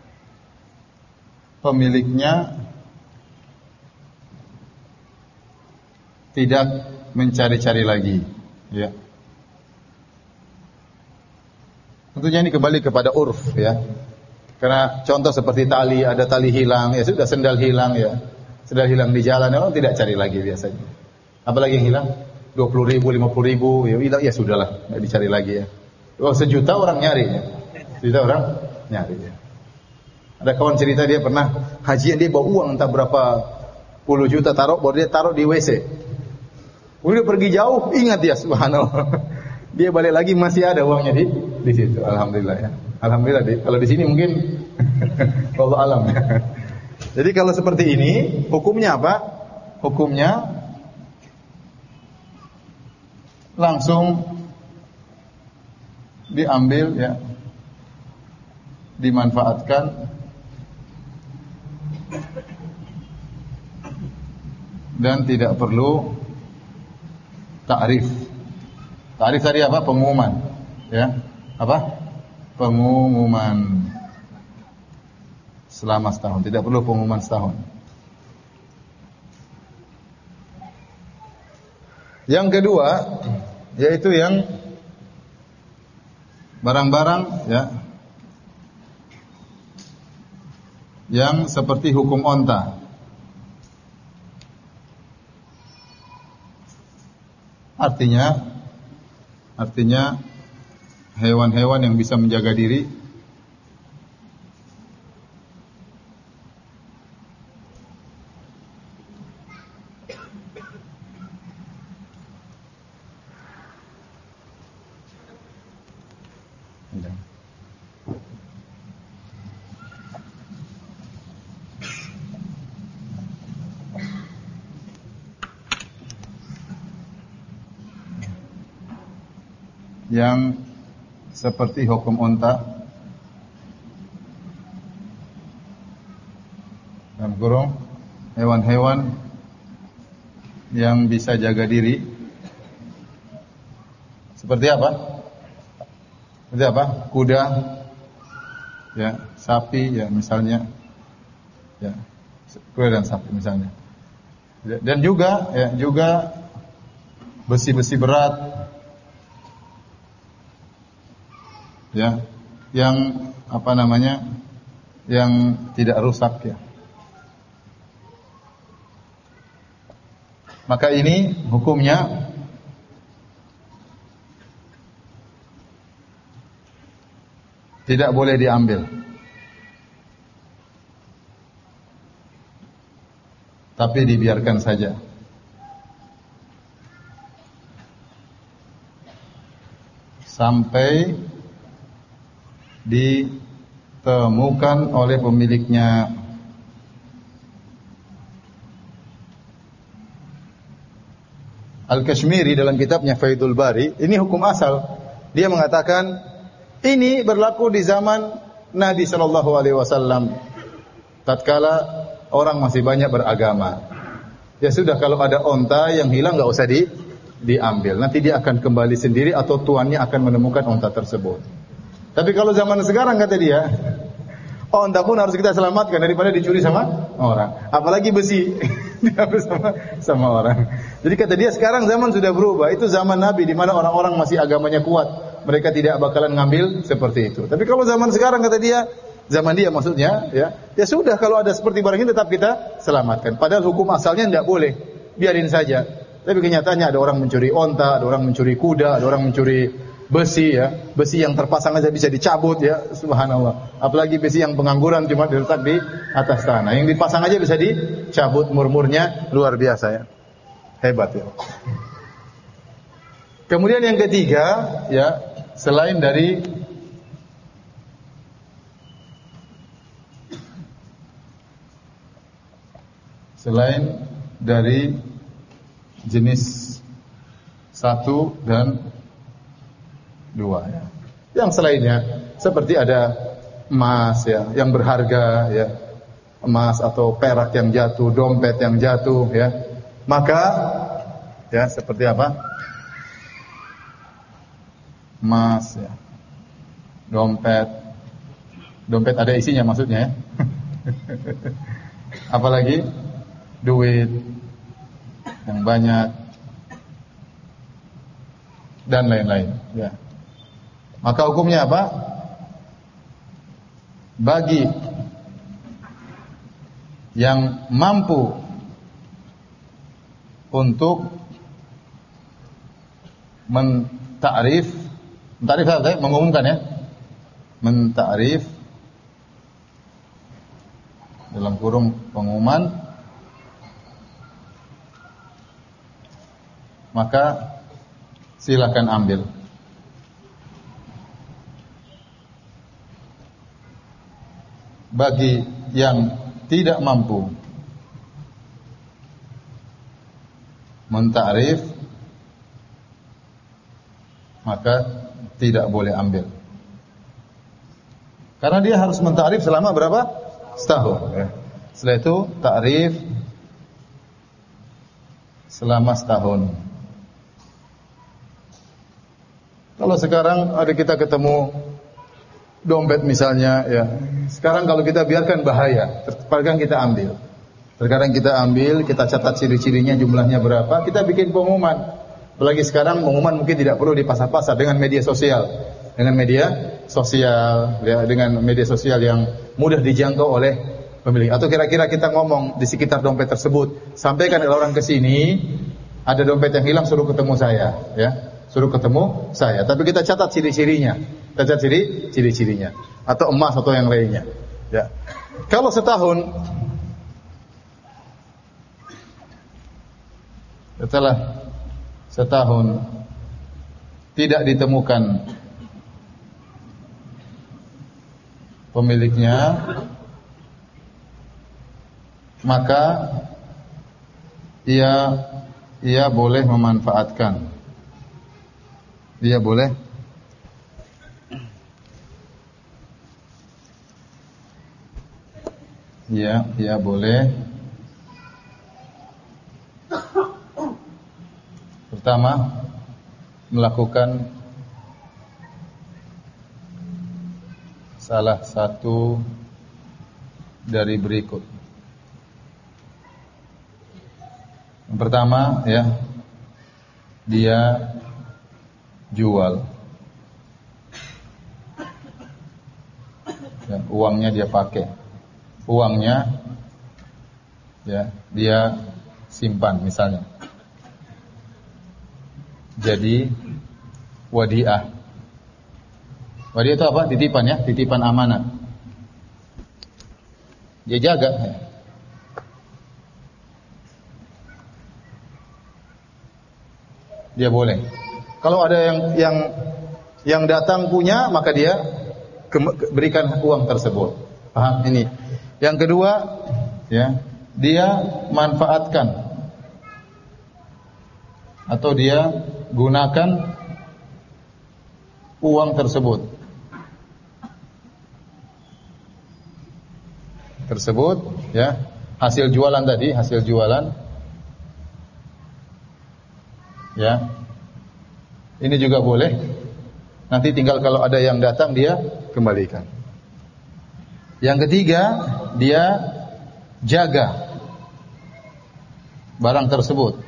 Speaker 1: pemiliknya tidak mencari-cari lagi ya. Tentunya ini kembali kepada urf ya. Karena contoh seperti tali, ada tali hilang, ya sudah, sendal hilang ya. Sendal hilang di jalan, orang tidak cari lagi biasanya. Apalagi yang hilang dua puluh ribu, lima puluh ribu, ya hilang, ya sudahlah, tidak dicari lagi ya. Oh, sejuta orang nyari ya. Sejuta orang nyari ya. Ada kawan cerita dia pernah hajian, dia bawa uang entah berapa puluh juta, taruh, baru dia taruh di W C. Udah pergi jauh, ingat dia, subhanallah. Dia balik lagi masih ada uangnya di di situ. Alhamdulillah ya. Alhamdulillah di, kalau di sini mungkin wallahu alam. Jadi kalau seperti ini hukumnya apa? Hukumnya langsung diambil ya, dimanfaatkan dan tidak perlu ta'rif. Ta'rif tadi apa? Pengumuman ya. Apa? Pengumuman selama setahun, tidak perlu pengumuman setahun. Yang kedua yaitu yang barang-barang ya yang seperti hukum onta. Artinya artinya hewan-hewan yang bisa menjaga diri yang seperti hukum unta, dalam kurung hewan-hewan yang bisa jaga diri. Seperti apa? Seperti apa? Kuda, ya, sapi, ya misalnya, ya, kuda dan sapi misalnya. Dan juga, ya, juga besi-besi berat. Ya, yang apa namanya, yang tidak rusak ya. Maka ini hukumnya tidak boleh diambil, tapi dibiarkan saja. Sampai ditemukan oleh pemiliknya. Al-Kashmiri dalam kitabnya Faidul Bari, ini hukum asal. Dia mengatakan ini berlaku di zaman Nabi sallallahu alaihi wasallam. Tatkala orang masih banyak beragama. Ya sudah, kalau ada onta yang hilang enggak usah di diambil. Nanti dia akan kembali sendiri atau tuannya akan menemukan onta tersebut. Tapi kalau zaman sekarang kata dia, onta pun harus kita selamatkan daripada dicuri sama orang. Apalagi besi diambil sama sama orang. Jadi kata dia sekarang zaman sudah berubah. Itu zaman Nabi di mana orang-orang masih agamanya kuat. Mereka tidak bakalan ngambil seperti itu. Tapi kalau zaman sekarang kata dia, zaman dia maksudnya, ya, ya sudah kalau ada seperti barang ini tetap kita selamatkan. Padahal hukum asalnya tidak boleh, biarin saja. Tapi kenyataannya ada orang mencuri onta, ada orang mencuri kuda, ada orang mencuri besi, ya, besi yang terpasang aja bisa dicabut, ya, subhanallah. Apalagi besi yang pengangguran cuma diletak di atas tanah, yang dipasang aja bisa dicabut, murmurnya luar biasa, ya, hebat, ya. Kemudian yang ketiga, ya, selain dari selain dari jenis satu dan dua, ya. Yang selainnya seperti ada emas, ya, yang berharga, ya, emas atau perak yang jatuh, dompet yang jatuh, ya, maka, ya, seperti apa? Emas, ya, dompet, dompet ada isinya maksudnya, ya. Apalagi duit yang banyak dan lain-lain, ya. Maka hukumnya apa? Bagi yang mampu untuk mentakrif, mentakrif apa? Mengumumkan, ya, mentakrif dalam kurung pengumuman, maka silakan ambil. Bagi yang tidak mampu mentakrif, maka tidak boleh ambil. Karena dia harus mentakrif selama berapa? Setahun, ya. Setelah itu takrif selama setahun. Kalau sekarang ada kita ketemu dompet misalnya, ya, sekarang kalau kita biarkan bahaya, terkadang kita ambil. Terkadang kita ambil, kita catat ciri-cirinya, jumlahnya berapa, kita bikin pengumuman. Apalagi sekarang pengumuman mungkin tidak perlu di pasar-pasar, dengan media sosial. Dengan media sosial, ya, dengan media sosial yang mudah dijangkau oleh pemilik. Atau kira-kira kita ngomong di sekitar dompet tersebut, sampaikan kalau orang ke sini ada dompet yang hilang, suruh ketemu saya, ya. Suruh ketemu saya, tapi kita catat ciri-cirinya, kita catat ciri, ciri-cirinya, atau emas atau yang lainnya, ya. Kalau setahun setelah setahun tidak ditemukan pemiliknya, maka ia ia boleh memanfaatkan. Dia boleh Ya, dia boleh pertama melakukan salah satu dari berikut. Yang pertama, ya, dia jual, ya, uangnya dia pakai, uangnya, ya, dia simpan misalnya, jadi wadiah. Wadiah itu apa? Titipan, ya, titipan amanah. Dia jaga, ya. Dia boleh. Kalau ada yang yang yang datang punya, maka dia ke, berikan uang tersebut. Paham ini? Yang kedua, ya, dia manfaatkan atau dia gunakan uang tersebut. Tersebut ya, hasil jualan tadi, hasil jualan. Ya. Ini juga boleh. Nanti tinggal kalau ada yang datang dia kembalikan. Yang ketiga, dia jaga barang tersebut.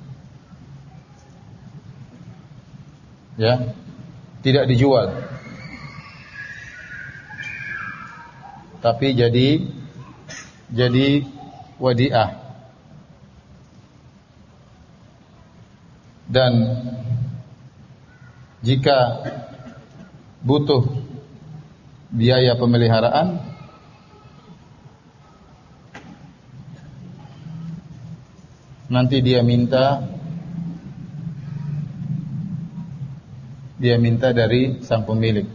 Speaker 1: Ya. Tidak dijual. Tapi jadi jadi wadiah. Dan jika butuh biaya pemeliharaan, nanti dia minta dia minta dari sang pemilik.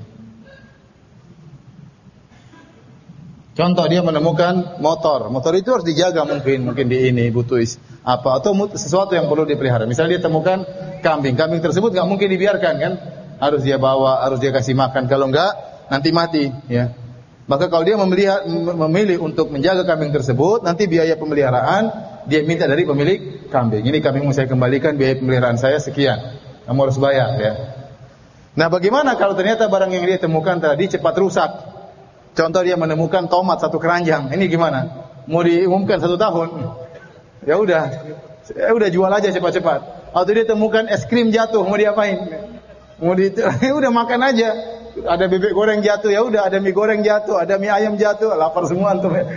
Speaker 1: Contoh, dia menemukan motor. Motor itu harus dijaga mungkin, mungkin di ini butuh apa atau sesuatu yang perlu dipelihara. Misalnya dia temukan kambing. Kambing tersebut enggak mungkin dibiarkan kan? Harus dia bawa, harus dia kasih makan. Kalau enggak nanti mati, ya. Maka kalau dia memelihara, memilih untuk menjaga kambing tersebut, nanti biaya pemeliharaan dia minta dari pemilik kambing. Ini kambingmu saya kembalikan, biaya pemeliharaan saya sekian. Kamu harus bayar, ya. Nah, bagaimana kalau ternyata barang yang dia temukan tadi cepat rusak? Contoh, dia menemukan tomat satu keranjang. Ini gimana? Mau diumumkan satu tahun? Ya udah, ya udah jual aja cepat-cepat. Atau dia temukan es krim jatuh, mau diapain? Mau di, ya udah makan aja. Ada bebek goreng jatuh, ya udah. Ada mie goreng jatuh, ada mie ayam jatuh. Lapar semua antum ya.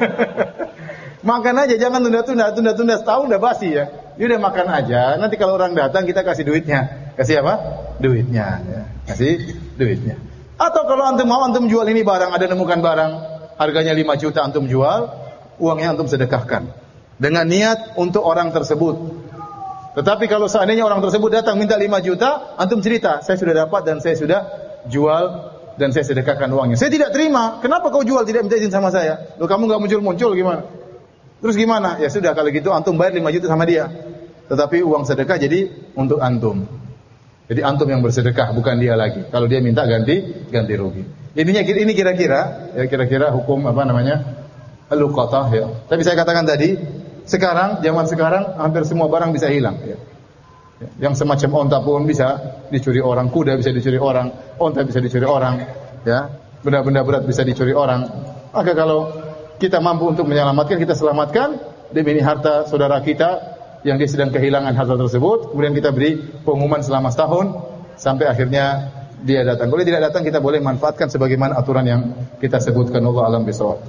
Speaker 1: Makan aja, jangan tunda-tunda, tunda-tunda setahun udah basi ya. Dia udah makan aja. Nanti kalau orang datang kita kasih duitnya. Kasih apa? Duitnya. Ya. Kasih duitnya. Atau kalau antum mau antum jual ini barang, ada nemukan barang harganya lima juta antum jual, uangnya antum sedekahkan dengan niat untuk orang tersebut. Tetapi kalau seandainya orang tersebut datang minta lima juta, antum cerita, saya sudah dapat dan saya sudah jual dan saya sedekahkan uangnya. Saya tidak terima. Kenapa kau jual tidak minta izin sama saya? Loh, kamu enggak muncul-muncul gimana? Terus gimana? Ya sudah, kalau gitu antum bayar lima juta sama dia. Tetapi uang sedekah jadi untuk antum. Jadi antum yang bersedekah, bukan dia lagi. Kalau dia minta ganti, ganti rugi. Ininya ini kira-kira, ya kira-kira hukum apa namanya? Luqatah ya. Tapi saya katakan tadi, sekarang zaman sekarang hampir semua barang bisa hilang ya. Yang semacam onta pun bisa dicuri orang, kuda bisa dicuri orang, onta bisa dicuri orang, ya. Benda-benda berat bisa dicuri orang. Maka kalau kita mampu untuk menyelamatkan, kita selamatkan demi harta saudara kita yang dia sedang kehilangan harta tersebut, kemudian kita beri pengumuman selama setahun sampai akhirnya dia datang. Kalau tidak datang, kita boleh manfaatkan sebagaimana aturan yang kita sebutkan. Allah alam bisawab.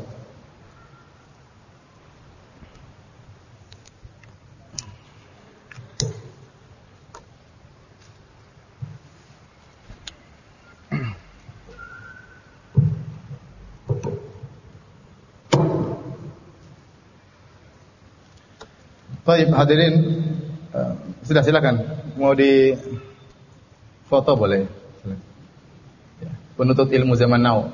Speaker 1: Baik, hadirin, uh, sudah silakan. Mau di foto boleh. Ya, penuntut ilmu zaman now.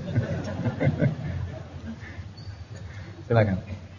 Speaker 1: Silakan.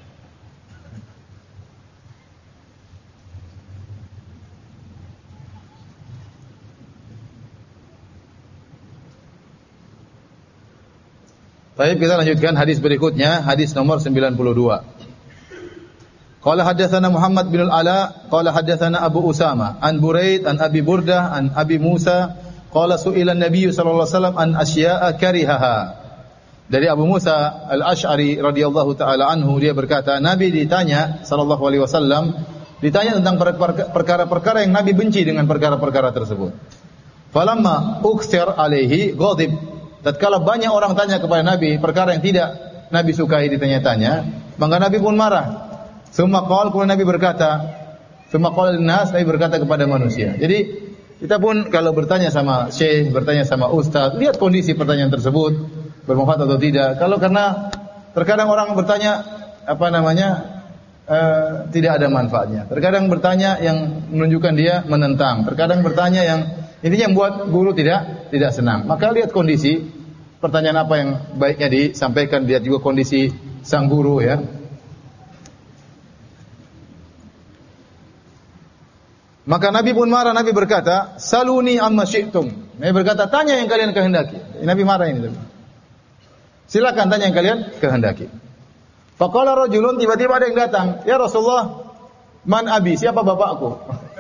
Speaker 1: Baik, kita lanjutkan hadis berikutnya, hadis nomor sembilan puluh dua. Qala haddatsana Muhammad bin al-Ala qala haddatsana Abu Usama an Buraid an Abi Burdah an Abi Musa qala su'ila an-nabiy sallallahu alaihi wasallam an asya'a karihaha. Dari Abu Musa al-Asy'ari radhiyallahu taala anhu, dia berkata, Nabi ditanya sallallahu alaihi wasallam, ditanya tentang perkara-perkara yang Nabi benci dengan perkara-perkara tersebut. Falamma ukthir alaihi ghadib. Tatkala banyak orang tanya kepada Nabi perkara yang tidak Nabi sukai ditanya-tanya, maka Nabi pun marah. Summa qala, kemudian Nabi berkata, summa qala lin-nas, Nabi berkata kepada manusia. Jadi kita pun kalau bertanya sama syekh, bertanya sama ustaz, lihat kondisi pertanyaan tersebut bermanfaat atau tidak. Kalau karena terkadang orang bertanya apa namanya uh, tidak ada manfaatnya. Terkadang bertanya yang menunjukkan dia menentang. Terkadang bertanya yang intinya membuat guru tidak tidak senang. Maka lihat kondisi pertanyaan apa yang baiknya disampaikan, lihat juga kondisi sang guru ya. Maka Nabi pun marah, Nabi berkata, "Saluni amma syi'tum." Nabi berkata, "Tanya yang kalian kehendaki." Nabi marah ini. Silakan tanya yang kalian kehendaki. Faqala rajulun, tiba-tiba ada yang datang, "Ya Rasulullah, man abi? Siapa bapakku?"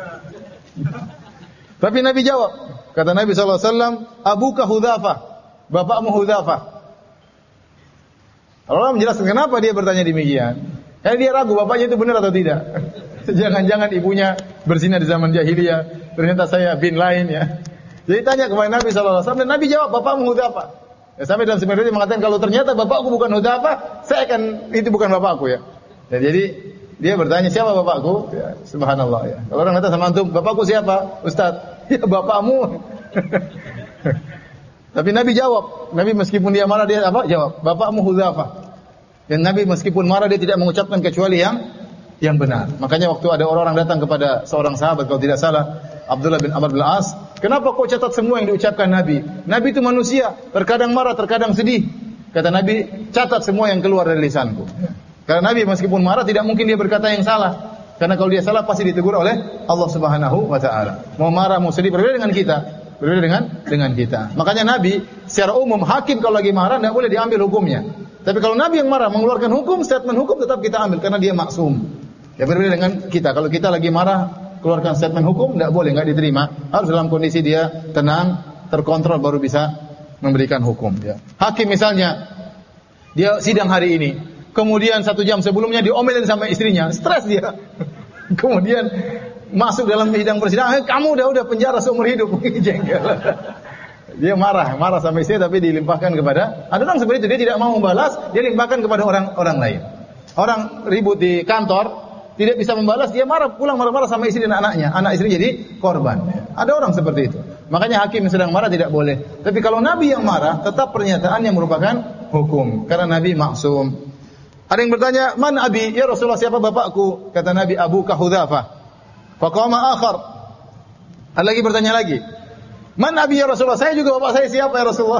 Speaker 1: Tapi Nabi jawab, kata Nabi sallallahu alaihi wasallam, "Abuka Hudzafah." Bapakmu Hudzafah. Allah menjelaskan kenapa dia bertanya demikian. Karena dia ragu bapaknya itu benar atau tidak. Jangan-jangan ibunya berzina di zaman jahiliyah, ternyata saya bin lain ya. Jadi tanya kepada Nabi sallallahu alaihi wasallam dan Nabi jawab, "Bapakmu Hudzafah." Ya, sampai dalam sebenarnya dia mengatakan kalau ternyata bapakku bukan Hudzafah, saya akan itu bukan bapakku ya. Ya jadi dia bertanya, "Siapa bapakku?" Ya, subhanallah ya. Kalau orang kata sama antum, "Bapakku siapa?" "Ustaz." "Ya bapakmu." Tapi Nabi jawab, Nabi meskipun dia marah dia apa? Jawab, "Bapakmu Hudzafah." Dan Nabi meskipun marah dia tidak mengucapkan kecuali yang yang benar. Makanya waktu ada orang-orang datang kepada seorang sahabat kalau tidak salah, Abdullah bin Amr bin As, "Kenapa kau catat semua yang diucapkan Nabi? Nabi itu manusia, terkadang marah, terkadang sedih." Kata Nabi, "Catat semua yang keluar dari lisanku." Karena Nabi meskipun marah tidak mungkin dia berkata yang salah. Karena kalau dia salah pasti ditegur oleh Allah Subhanahu wa taala. Mau marah, mau sedih berbeda dengan kita. Berbeda dengan dengan kita. Makanya Nabi secara umum hakim kalau lagi marah tidak boleh diambil hukumnya. Tapi kalau Nabi yang marah mengeluarkan hukum, statement hukum tetap kita ambil karena dia maksum. Ya berbeda dengan kita. Kalau kita lagi marah keluarkan statement hukum tidak boleh, enggak diterima. Harus dalam kondisi dia tenang, terkontrol baru bisa memberikan hukum. Ya. Hakim misalnya dia sidang hari ini, kemudian satu jam sebelumnya diomelin sama istrinya, stres dia. Kemudian masuk dalam sidang persidangan, "Kamu udah udah penjara seumur hidup." Jengkel. Dia marah, marah sama istrinya tapi dilimpahkan kepada ada orang seperti itu, dia tidak mau membalas, dia limpahkan kepada orang orang lain. Orang ribut di kantor, tidak bisa membalas, dia marah, pulang marah-marah sama istri dan anaknya. Anak istri jadi korban. Ada orang seperti itu. Makanya hakim yang sedang marah tidak boleh. Tapi kalau Nabi yang marah, tetap pernyataan yang merupakan hukum. Karena Nabi maksum. Ada yang bertanya, "Man abi?" "Ya Rasulullah, siapa bapakku?" Kata Nabi, "Abuka Hudzafah." Faqama akhar. Ada lagi bertanya lagi, "Man abi ya Rasulullah?" "Saya juga bapak saya siapa ya Rasulullah?"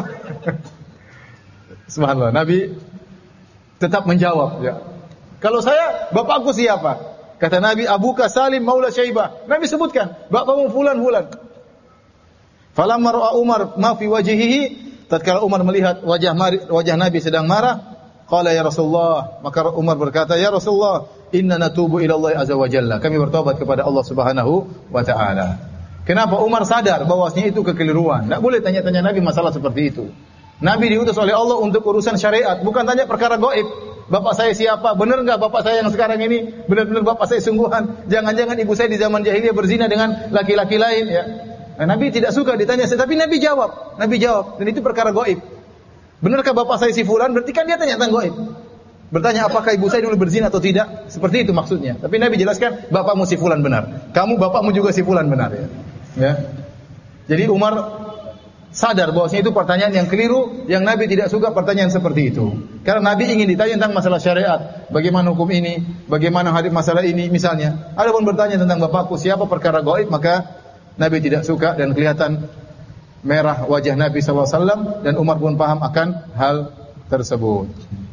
Speaker 1: Subhanallah, Nabi tetap menjawab ya. "Kalau saya, bapakku siapa?" Kata Nabi, "Abuka Salim maula Syaibah." Nabi sebutkan, "Bapakmu fulan fulan." Falamma ra'a Umar ma fi wajhihi, tatkala Umar melihat wajah wajah Nabi sedang marah, qala ya Rasulullah, maka Umar berkata, "Ya Rasulullah, inna natubu ila Allah azza wa jalla." Kami bertobat kepada Allah Subhanahu wa taala. Kenapa? Umar sadar bahwasanya itu kekeliruan. Enggak boleh tanya-tanya Nabi masalah seperti itu. Nabi diutus oleh Allah untuk urusan syariat, bukan tanya perkara gaib. Bapak saya siapa? Benar enggak bapak saya yang sekarang ini? Benar-benar bapak saya sungguhan? Jangan-jangan ibu saya di zaman jahiliyah berzina dengan laki-laki lain ya. Nah, Nabi tidak suka ditanya, tapi Nabi jawab. Nabi jawab, dan itu perkara gaib. Benarkah bapak saya si fulan? Berarti kan dia tanya tentang gaib. Bertanya apakah ibu saya dulu berzina atau tidak? Seperti itu maksudnya. Tapi Nabi jelaskan, bapakmu si fulan benar. Kamu bapakmu juga si fulan benar ya. Ya. Jadi Umar sadar bahwasanya itu pertanyaan yang keliru, yang Nabi tidak suka pertanyaan seperti itu. Karena Nabi ingin ditanya tentang masalah syariat, bagaimana hukum ini, bagaimana hadis masalah ini misalnya. Adapun bertanya tentang bapakku siapa perkara gaib, maka Nabi tidak suka dan kelihatan merah wajah Nabi sallallahu alaihi wasallam dan Umar pun paham akan hal tersebut.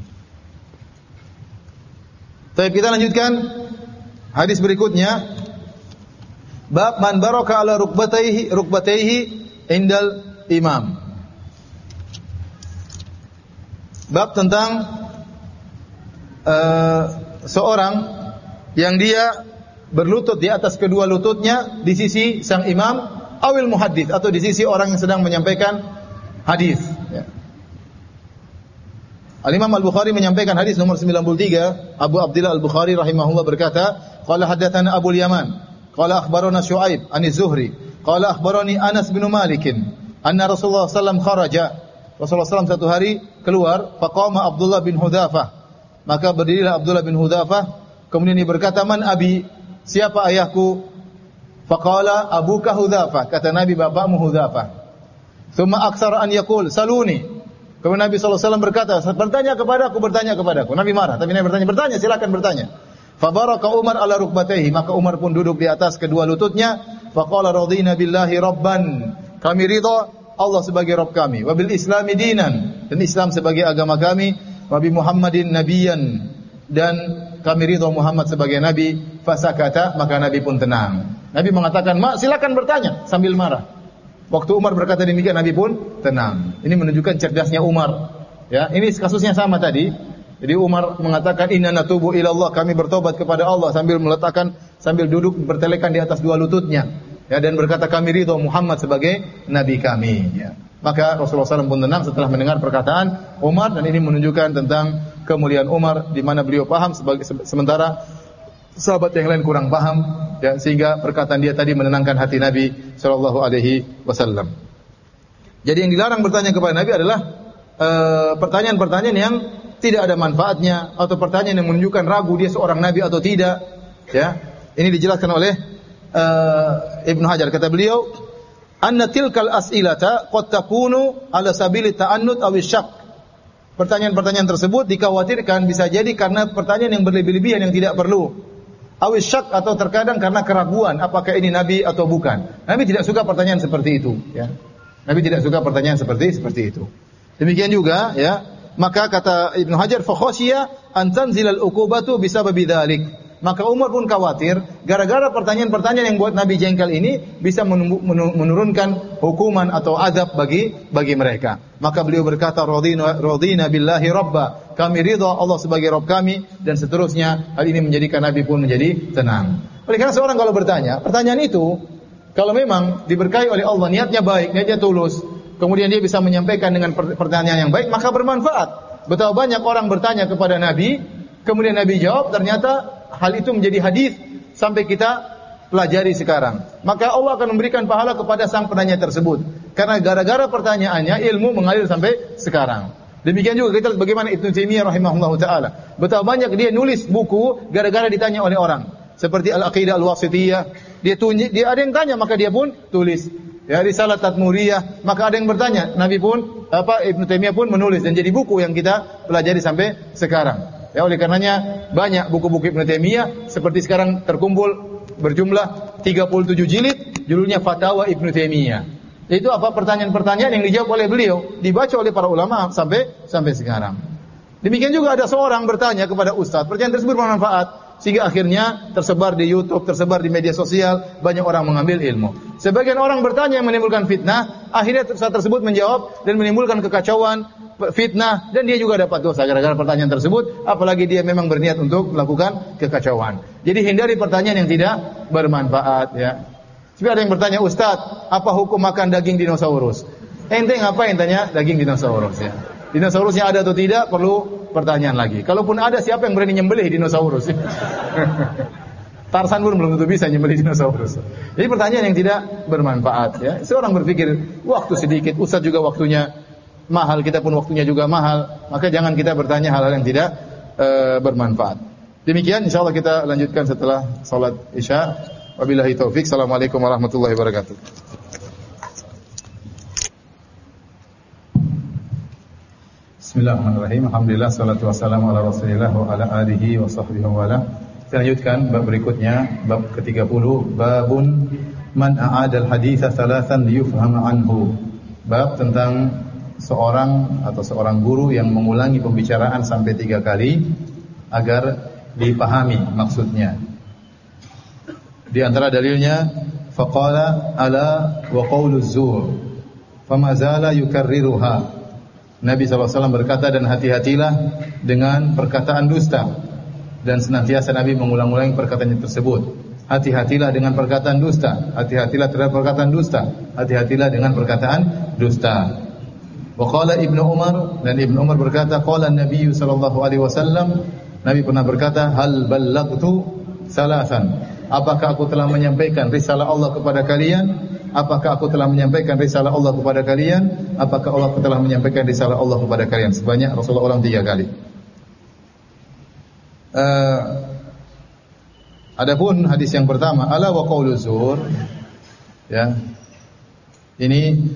Speaker 1: Baik, kita lanjutkan hadis berikutnya. Bab man baraka ala rukbatayhi rukbatayhi indal imam. Bab tentang uh, seorang yang dia berlutut di atas kedua lututnya di sisi sang imam awil muhaddits atau di sisi orang yang sedang menyampaikan hadis ya. Al-Imam Al-Bukhari menyampaikan hadis nomor sembilan puluh tiga. Abu Abdullah Al-Bukhari rahimahullah berkata, qala haddatsana Abu Yaman, qala akhbarana Syu'aib an Az-Zuhri, qala akhbarani Anas bin Malik anna Rasulullah sallallahu alaihi wasallam kharaja. Rasulullah sallallahu alaihi wasallam satu hari keluar, faqama Abdullah bin Hudzafah. Maka berdirilah Abdullah bin Hudzafah, kemudian dia berkata, "Man abi?" Siapa ayahku? Faqala abuka Hudzafah. Kata Nabi, bapakmu Hudzafah. Tsumma aksara an yaqul saluni. Kemudian Nabi sallallahu alaihi wasallam berkata, "Bertanya kepadaku, bertanya kepadaku." Nabi marah, tapi Nabi bertanya, "Bertanya, silakan bertanya." Fa baraka Umar ala rukbatayhi, maka Umar pun duduk di atas kedua lututnya. Faqala radina billahi rabban. Kami ridha Allah sebagai Rabb kami, wa bil islami dinan, dan Islam sebagai agama kami, wa bi Muhammadin nabiyyan, dan kami ridha Muhammad sebagai nabi. Fasakata, maka Nabi pun tenang. Nabi mengatakan, "Ma, silakan bertanya," sambil marah. Waktu Umar berkata demikian, Nabi pun tenang. Ini menunjukkan cerdasnya Umar. Ya, ini kasusnya sama tadi. Jadi Umar mengatakan, "Inna natubu ila Allah," kami bertobat kepada Allah sambil meletakkan sambil duduk bertelekan di atas dua lututnya. Ya, dan berkata, "Kami ridho Muhammad sebagai nabi kami." Ya. Maka Rasulullah shallallahu alaihi wasallam pun tenang setelah mendengar perkataan Umar, dan ini menunjukkan tentang kemuliaan Umar di mana beliau paham sebagai sementara sahabat yang lain kurang paham, ya, sehingga perkataan dia tadi menenangkan hati Nabi shallallahu alaihi wasallam. Jadi yang dilarang bertanya kepada Nabi adalah uh, pertanyaan-pertanyaan yang tidak ada manfaatnya atau pertanyaan yang menunjukkan ragu dia seorang nabi atau tidak. Ya, ini dijelaskan oleh uh, Ibnu Hajar, kata beliau, "Anna tilkal as'ilata qad takunu ala sabili ta'annut aw syak." Pertanyaan-pertanyaan tersebut dikhawatirkan bisa jadi karena pertanyaan yang berlebih-lebihan yang tidak perlu. Aw syak, atau terkadang karena keraguan apakah ini nabi atau bukan. Nabi tidak suka pertanyaan seperti itu, ya. Nabi tidak suka pertanyaan seperti seperti itu. Demikian juga, ya, maka kata Ibnu Hajar, "Fa khasyiya an tanzilal uqubatu bisababi dzalik." Maka Umar pun khawatir gara-gara pertanyaan-pertanyaan yang buat Nabi jengkel ini bisa menurunkan hukuman atau azab bagi bagi mereka. Maka beliau berkata, "Radina radina billahi rabba." Kami ridha Allah sebagai Rabb kami, dan seterusnya. Hal ini menjadikan Nabi pun menjadi tenang. Oleh karena seorang kalau bertanya, pertanyaan itu kalau memang diberkahi oleh Allah, niatnya baik, niatnya tulus, kemudian dia bisa menyampaikan dengan pertanyaan yang baik, maka bermanfaat. Betapa banyak orang bertanya kepada Nabi, kemudian Nabi jawab, ternyata hal itu menjadi hadis sampai kita pelajari sekarang. Maka Allah akan memberikan pahala kepada sang penanya tersebut. Karena gara-gara pertanyaannya ilmu mengalir sampai sekarang. Demikian juga kita bagaimana Ibnu Taimiyah rahimahullahu taala. Betapa banyak dia nulis buku gara-gara ditanya oleh orang. Seperti Al-Aqidah Al-Wasithiyah, dia tunjuk, dia ada yang tanya maka dia pun tulis. Ya, Risalah Tadmuriyah, maka ada yang bertanya, Nabi pun apa Ibnu Taimiyah pun menulis dan jadi buku yang kita pelajari sampai sekarang. Ya, oleh karenanya banyak buku-buku Ibnu Taimiyah seperti sekarang terkumpul berjumlah tiga puluh tujuh jilid, judulnya Fatawa Ibnu Taimiyah. Itu apa pertanyaan-pertanyaan yang dijawab oleh beliau, dibaca oleh para ulama sampai sampai sekarang. Demikian juga ada seorang bertanya kepada ustaz, pertanyaan tersebut bermanfaat sehingga akhirnya tersebar di YouTube, tersebar di media sosial, banyak orang mengambil ilmu. Sebagian orang bertanya yang menimbulkan fitnah, akhirnya ustaz tersebut menjawab dan menimbulkan kekacauan, fitnah, dan dia juga dapat dosa gara-gara pertanyaan tersebut, apalagi dia memang berniat untuk melakukan kekacauan. Jadi hindari pertanyaan yang tidak bermanfaat, ya. Tapi ada yang bertanya, "Ustaz, apa hukum makan daging dinosaurus?" Ente ngapain tanya daging dinosaurus, ya? Dinosaurusnya ada atau tidak perlu pertanyaan lagi. Kalaupun ada, siapa yang berani nyembelih dinosaurus? Tarsan pun belum tentu bisa nyembelih dinosaurus. Jadi pertanyaan yang tidak bermanfaat, ya. Seorang berpikir waktu sedikit, ustaz juga waktunya mahal, kita pun waktunya juga mahal, maka jangan kita bertanya hal-hal yang tidak e, bermanfaat. Demikian, insyaallah kita lanjutkan setelah salat Isya. Wabillahi taufik. Assalamualaikum warahmatullahi wabarakatuh. Bismillahirrahmanirrahim. Alhamdulillah, salatu wassalamu ala Rasulillah wa ala alihi wa sahbihi wa ala. Kita lanjutkan bab berikutnya, bab ke tiga puluh, babun man a'ada al-haditsa thalathan liyufhama anhu. Bab tentang seorang atau seorang guru yang mengulangi pembicaraan sampai tiga kali agar dipahami maksudnya. Di antara dalilnya, faqala ala wa qauluz zur fama zala yukarriruha. Nabi sallallahu alaihi wasallam berkata, dan hati-hatilah dengan perkataan dusta, dan senantiasa Nabi mengulang-ulangi perkataan tersebut. Hati-hatilah dengan perkataan dusta, hati-hatilah terhadap perkataan dusta, hati-hatilah dengan perkataan dusta. Wa qala Ibnu Umar, dan Ibnu Umar berkata, qala Nabi sallallahu alaihi wasallam, Nabi pernah berkata, hal ballaghtu salasan. Apakah aku telah menyampaikan risalah Allah kepada kalian? Apakah aku telah menyampaikan risalah Allah kepada kalian? Apakah Allah telah menyampaikan risalah Allah kepada kalian? Sebanyak Rasulullah ulang tiga kali. Uh, adapun hadis yang pertama, ala wa qaulu zur, ya. Ini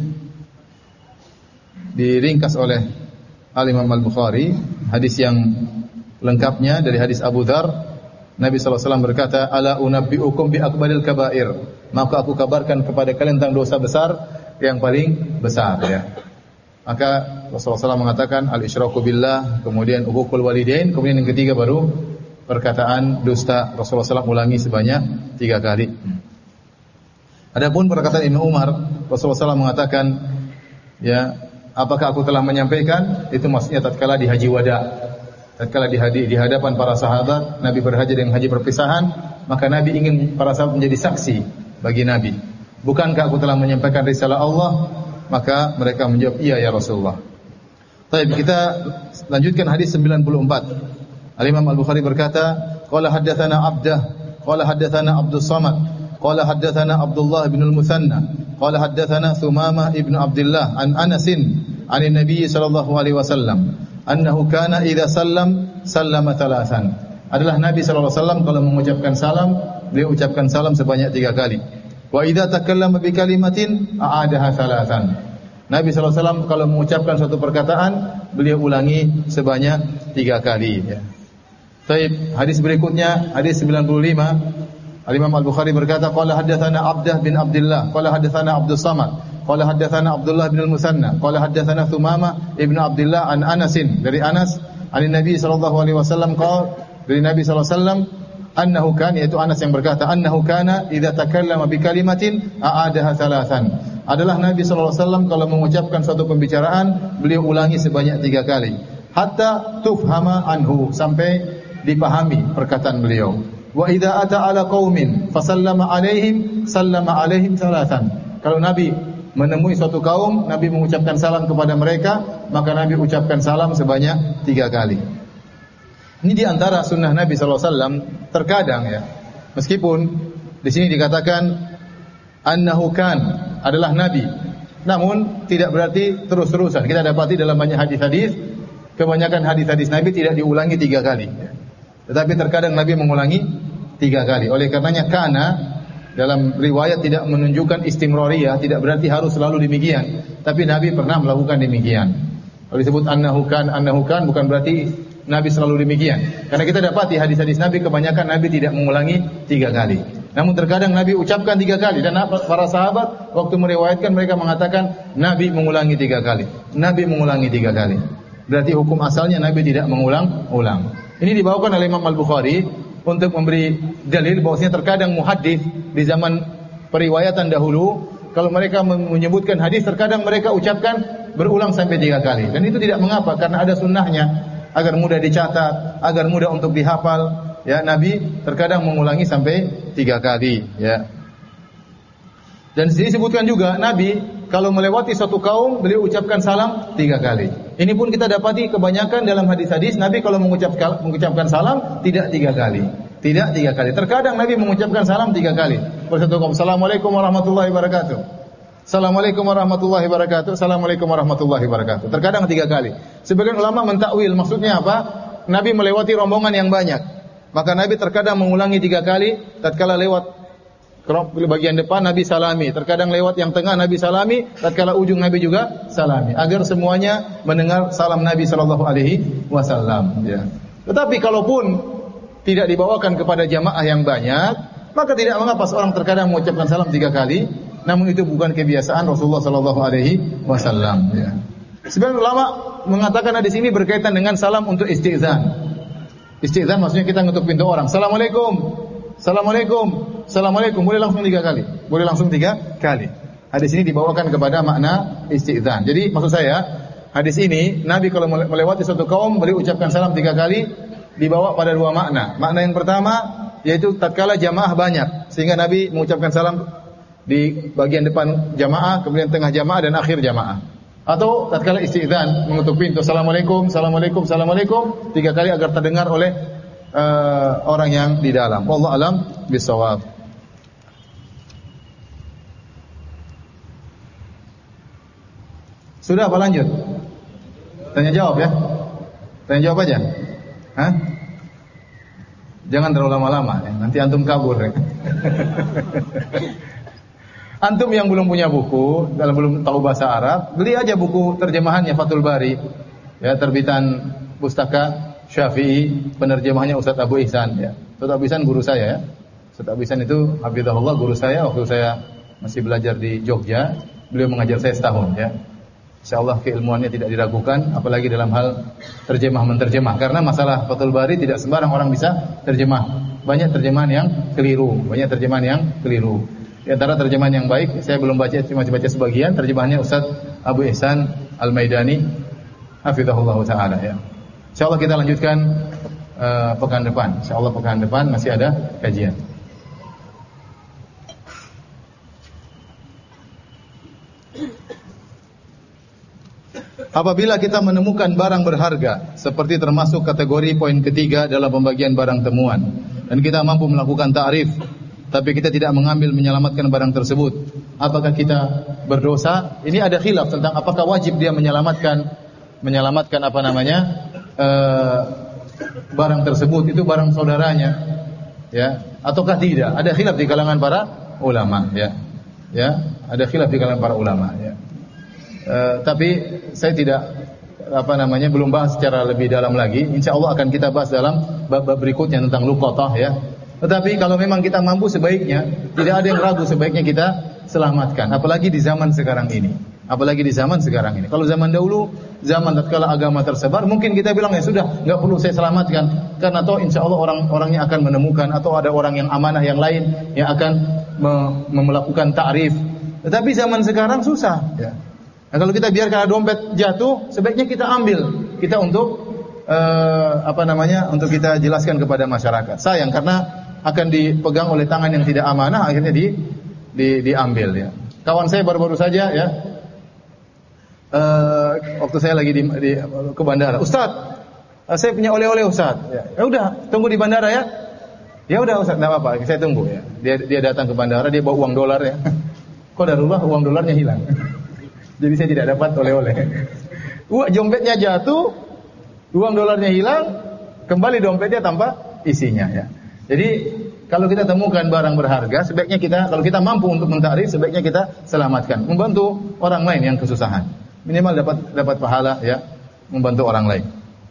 Speaker 1: diringkas oleh Al-Imam Al-Bukhari, hadis yang lengkapnya dari hadis Abu Dzar. Nabi sallallahu alaihi wasallam berkata, ala unabbiukum bi akbaril kabair, maka aku kabarkan kepada kalian tentang dosa besar yang paling besar, ya. Maka Rasulullah sallallahu alaihi wasallam mengatakan al-isyraku billah, kemudian uququl walidain, kemudian yang ketiga baru perkataan dusta. Rasulullah sallallahu alaihi wasallam ulangi sebanyak tiga kali. Adapun perkataan Ibnu Umar, Rasulullah shallallahu alaihi wasallam mengatakan, ya, apakah aku telah menyampaikan? Itu maksudnya tatkala di haji wada, tatkala di, hadi, di hadapan para sahabat, Nabi berhaji dengan haji perpisahan, maka Nabi ingin para sahabat menjadi saksi bagi Nabi. Bukankah aku telah menyampaikan risalah Allah? Maka mereka menjawab, iya ya Rasulullah. Baik, kita lanjutkan hadis sembilan puluh empat. Al-Imam Al-Bukhari berkata, qala haddatsana Abdah, qala haddatsana Abdus Samad, qala haddatsana Abdullah bin Al-Muthanna, qala haddatsana Thumamah ibn Abdullah an Anas an Nabi sallallahu alaihi wasallam annahu kana idza sallam sallama thalathan. Adalah Nabi sallallahu alaihi wasallam kalau mengucapkan salam, beliau ucapkan salam sebanyak tiga kali. Wa idza takallama bi kalimatin a'adaha thalathan. Nabi sallallahu alaihi wasallam kalau mengucapkan suatu perkataan, beliau ulangi sebanyak tiga kali, ya. Baik, hadis berikutnya hadis sembilan puluh lima. Al-Imam Al-Bukhari berkata, qala haddatsana Abdah bin Abdullah, qala haddatsana Abdus Samad, qala haddatsana Abdullah bin Al-Musanna, qala haddatsana Thumamah ibn Abdullah an Anasin, dari Anas, an Nabi sallallahu alaihi wasallam qala, dari Nabi sallallahu alaihi wasallam, annahu kana, yaitu Anas yang berkata, annahu kana idza takallama bi kalimatin a'adaha thalathan. Adalah Nabi sallallahu alaihi wasallam kalau mengucapkan suatu pembicaraan, beliau ulangi sebanyak tiga kali, hatta tufhama anhu, sampai dipahami perkataan beliau. Wa idza ata ala qaumin fa sallama alaihim sallama alaihim thalathan. Kalau Nabi menemui suatu kaum, Nabi mengucapkan salam kepada mereka, maka Nabi ucapkan salam sebanyak tiga kali. Ini di antara sunnah Nabi sallallahu alaihi wasallam. Terkadang, ya, meskipun di sini dikatakan annahu kan, adalah Nabi, namun tidak berarti terus-terusan. Kita dapati dalam banyak hadis-hadis, kebanyakan hadis-hadis Nabi tidak diulangi tiga kali, tetapi terkadang Nabi mengulangi tiga kali. Oleh karenanya kana dalam riwayat tidak menunjukkan istimrariyah, tidak berarti harus selalu demikian. Tapi Nabi pernah melakukan demikian. Kalau disebut annahu kan, annahu kan, bukan berarti Nabi selalu demikian. Karena kita dapati hadis-hadis Nabi, kebanyakan Nabi tidak mengulangi tiga kali. Namun terkadang Nabi ucapkan tiga kali. Dan para sahabat waktu meriwayatkan, mereka mengatakan Nabi mengulangi tiga kali. Nabi mengulangi tiga kali. Berarti hukum asalnya Nabi tidak mengulang-ulang. Ini dibawakan oleh Imam Al-Bukhari untuk memberi dalil bahwasanya terkadang muhaddits di zaman periwayatan dahulu, kalau mereka menyebutkan hadis, terkadang mereka ucapkan berulang sampai tiga kali. Dan itu tidak mengapa, karena ada sunnahnya, agar mudah dicatat, agar mudah untuk dihafal. Ya, Nabi terkadang mengulangi sampai tiga kali. Ya. Dan disebutkan juga Nabi kalau melewati suatu kaum, beliau ucapkan salam tiga kali. Ini pun kita dapati kebanyakan dalam hadis-hadis, Nabi kalau mengucapkan, mengucapkan salam tidak tiga kali, tidak tiga kali. Terkadang Nabi mengucapkan salam tiga kali. Bersatu kaum, Assalamualaikum warahmatullahi wabarakatuh. Assalamualaikum warahmatullahi wabarakatuh. Assalamualaikum warahmatullahi wabarakatuh. Terkadang tiga kali. Sebagian ulama mentakwil, maksudnya apa? Nabi melewati rombongan yang banyak, maka Nabi terkadang mengulangi tiga kali. Tatkala lewat bagian depan, Nabi salami. Terkadang lewat yang tengah, Nabi salami. Tatkala ujung, Nabi juga salami, agar semuanya mendengar salam Nabi sallallahu alaihi wasallam. Ya. Tetapi kalaupun tidak dibawakan kepada jamaah yang banyak, maka tidak mengapa seorang terkadang mengucapkan salam tiga kali. Namun itu bukan kebiasaan Rasulullah sallallahu alaihi wasallam. Ya. Sebagian ulama mengatakan di sini berkaitan dengan salam untuk istizan. Istizan maksudnya kita ngetuk pintu orang. Assalamualaikum. Assalamualaikum, Assalamualaikum, boleh langsung tiga kali, boleh langsung tiga kali. Hadis ini dibawakan kepada makna isti'dzan. Jadi maksud saya, hadis ini Nabi kalau melewati suatu kaum, beliau ucapkan salam tiga kali, dibawa pada dua makna. Makna yang pertama yaitu tatkala jamaah banyak, sehingga Nabi mengucapkan salam di bagian depan jamaah, kemudian tengah jamaah dan akhir jamaah. Atau tatkala isti'dzan, mengetuk pintu, Assalamualaikum, Assalamualaikum, Assalamualaikum, tiga kali agar terdengar oleh Uh, orang yang di dalam. Wallahu alam bisawab. Sudah apa lanjut? Tanya jawab ya. Tanya jawab aja. Hah? Jangan terlalu lama-lama ya. Nanti antum kabur ya. Antum yang belum punya buku, dalam belum tahu bahasa Arab, beli aja buku terjemahannya Fathul Bari. Ya, terbitan Pustaka Syafi'i, penerjemahnya Ustaz Abu Ihsan ya. Ustaz Abu Ihsan guru saya ya. Ustaz Abu Ihsan itu hafizahullah guru saya waktu saya masih belajar di Jogja. Beliau mengajar saya setahun ya. Insyaallah keilmuannya tidak diragukan, apalagi dalam hal terjemah menterjemah. Karena masalah Fathul Bari tidak sembarang orang bisa terjemah. Banyak terjemahan yang keliru, banyak terjemahan yang keliru. Di antara terjemahan yang baik, saya belum baca, cuma baca sebagian, terjemahannya Ustaz Abu Ihsan Al-Maidani hafizahullah taala ya. Insyaallah kita lanjutkan uh, pekan depan. Insyaallah pekan depan masih ada kajian. Apabila kita menemukan barang berharga, seperti termasuk kategori poin ketiga dalam pembagian barang temuan, dan kita mampu melakukan ta'rif, tapi kita tidak mengambil menyelamatkan barang tersebut, apakah kita berdosa? Ini ada khilaf tentang apakah wajib dia menyelamatkan menyelamatkan apa namanya uh, barang tersebut, itu barang saudaranya, ya, ataukah tidak? Ada khilaf di kalangan para ulama, ya, ya, ada khilaf di kalangan para ulama, ya. Uh, tapi saya tidak apa namanya belum bahas secara lebih dalam lagi. Insya Allah akan kita bahas dalam bab-bab berikutnya tentang luqatah ya. Tetapi kalau memang kita mampu sebaiknya, tidak ada yang ragu sebaiknya kita selamatkan. Apalagi di zaman sekarang ini. Apalagi di zaman sekarang ini. Kalau zaman dahulu, zaman tatkala agama tersebar, mungkin kita bilang ya sudah, nggak perlu saya selamatkan, karena toh insya Allah orang-orangnya akan menemukan, atau ada orang yang amanah yang lain yang akan me- melakukan ta'rif. Tetapi zaman sekarang susah. Ya. Nah, kalau kita biarkan dompet jatuh, sebaiknya kita ambil, kita untuk uh, apa namanya, untuk kita jelaskan kepada masyarakat. Sayang karena akan dipegang oleh tangan yang tidak amanah, akhirnya di, di diambil. Ya. Kawan saya baru-baru saja, ya, uh, waktu saya lagi di, di ke bandara, Ustaz, uh, saya punya oleh-oleh Ustaz. Ya, ya udah, tunggu di bandara ya. Ya udah Ustaz, enggak apa-apa, saya tunggu ya. Dia dia datang ke bandara, dia bawa uang dolar ya. Kok darulah uang dolarnya hilang. Jadi saya tidak dapat oleh-oleh. Uang dompetnya jatuh, uang dolarnya hilang, kembali dompetnya tanpa isinya ya. Jadi kalau kita temukan barang berharga, sebaiknya kita, kalau kita mampu untuk mentakrif, sebaiknya kita selamatkan, membantu orang lain yang kesusahan. Minimal dapat dapat pahala ya, membantu orang lain.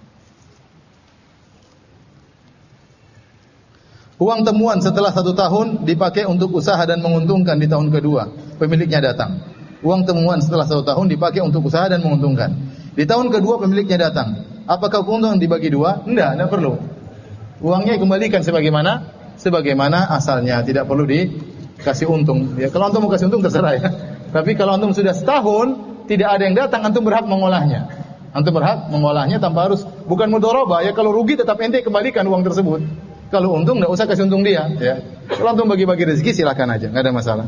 Speaker 1: Uang temuan setelah satu tahun dipakai untuk usaha dan menguntungkan di tahun kedua, pemiliknya datang. Uang temuan setelah satu tahun dipakai untuk usaha dan menguntungkan. Di tahun kedua pemiliknya datang. Apakah keuntungan dibagi dua? Enggak, enggak perlu. Uangnya dikembalikan sebagaimana sebagaimana asalnya, tidak perlu dikasih untung. Ya, kalau antum mau kasih untung terserah ya. Tapi kalau antum sudah setahun tidak ada yang datang, antum berhak mengolahnya. Antum berhak mengolahnya tanpa harus, bukan mudharabah ya. Kalau rugi tetap ente kembalikan uang tersebut. Kalau untung enggak usah kasih untung dia. Ya. Kalau antum bagi-bagi rezeki silakan aja, enggak ada masalah.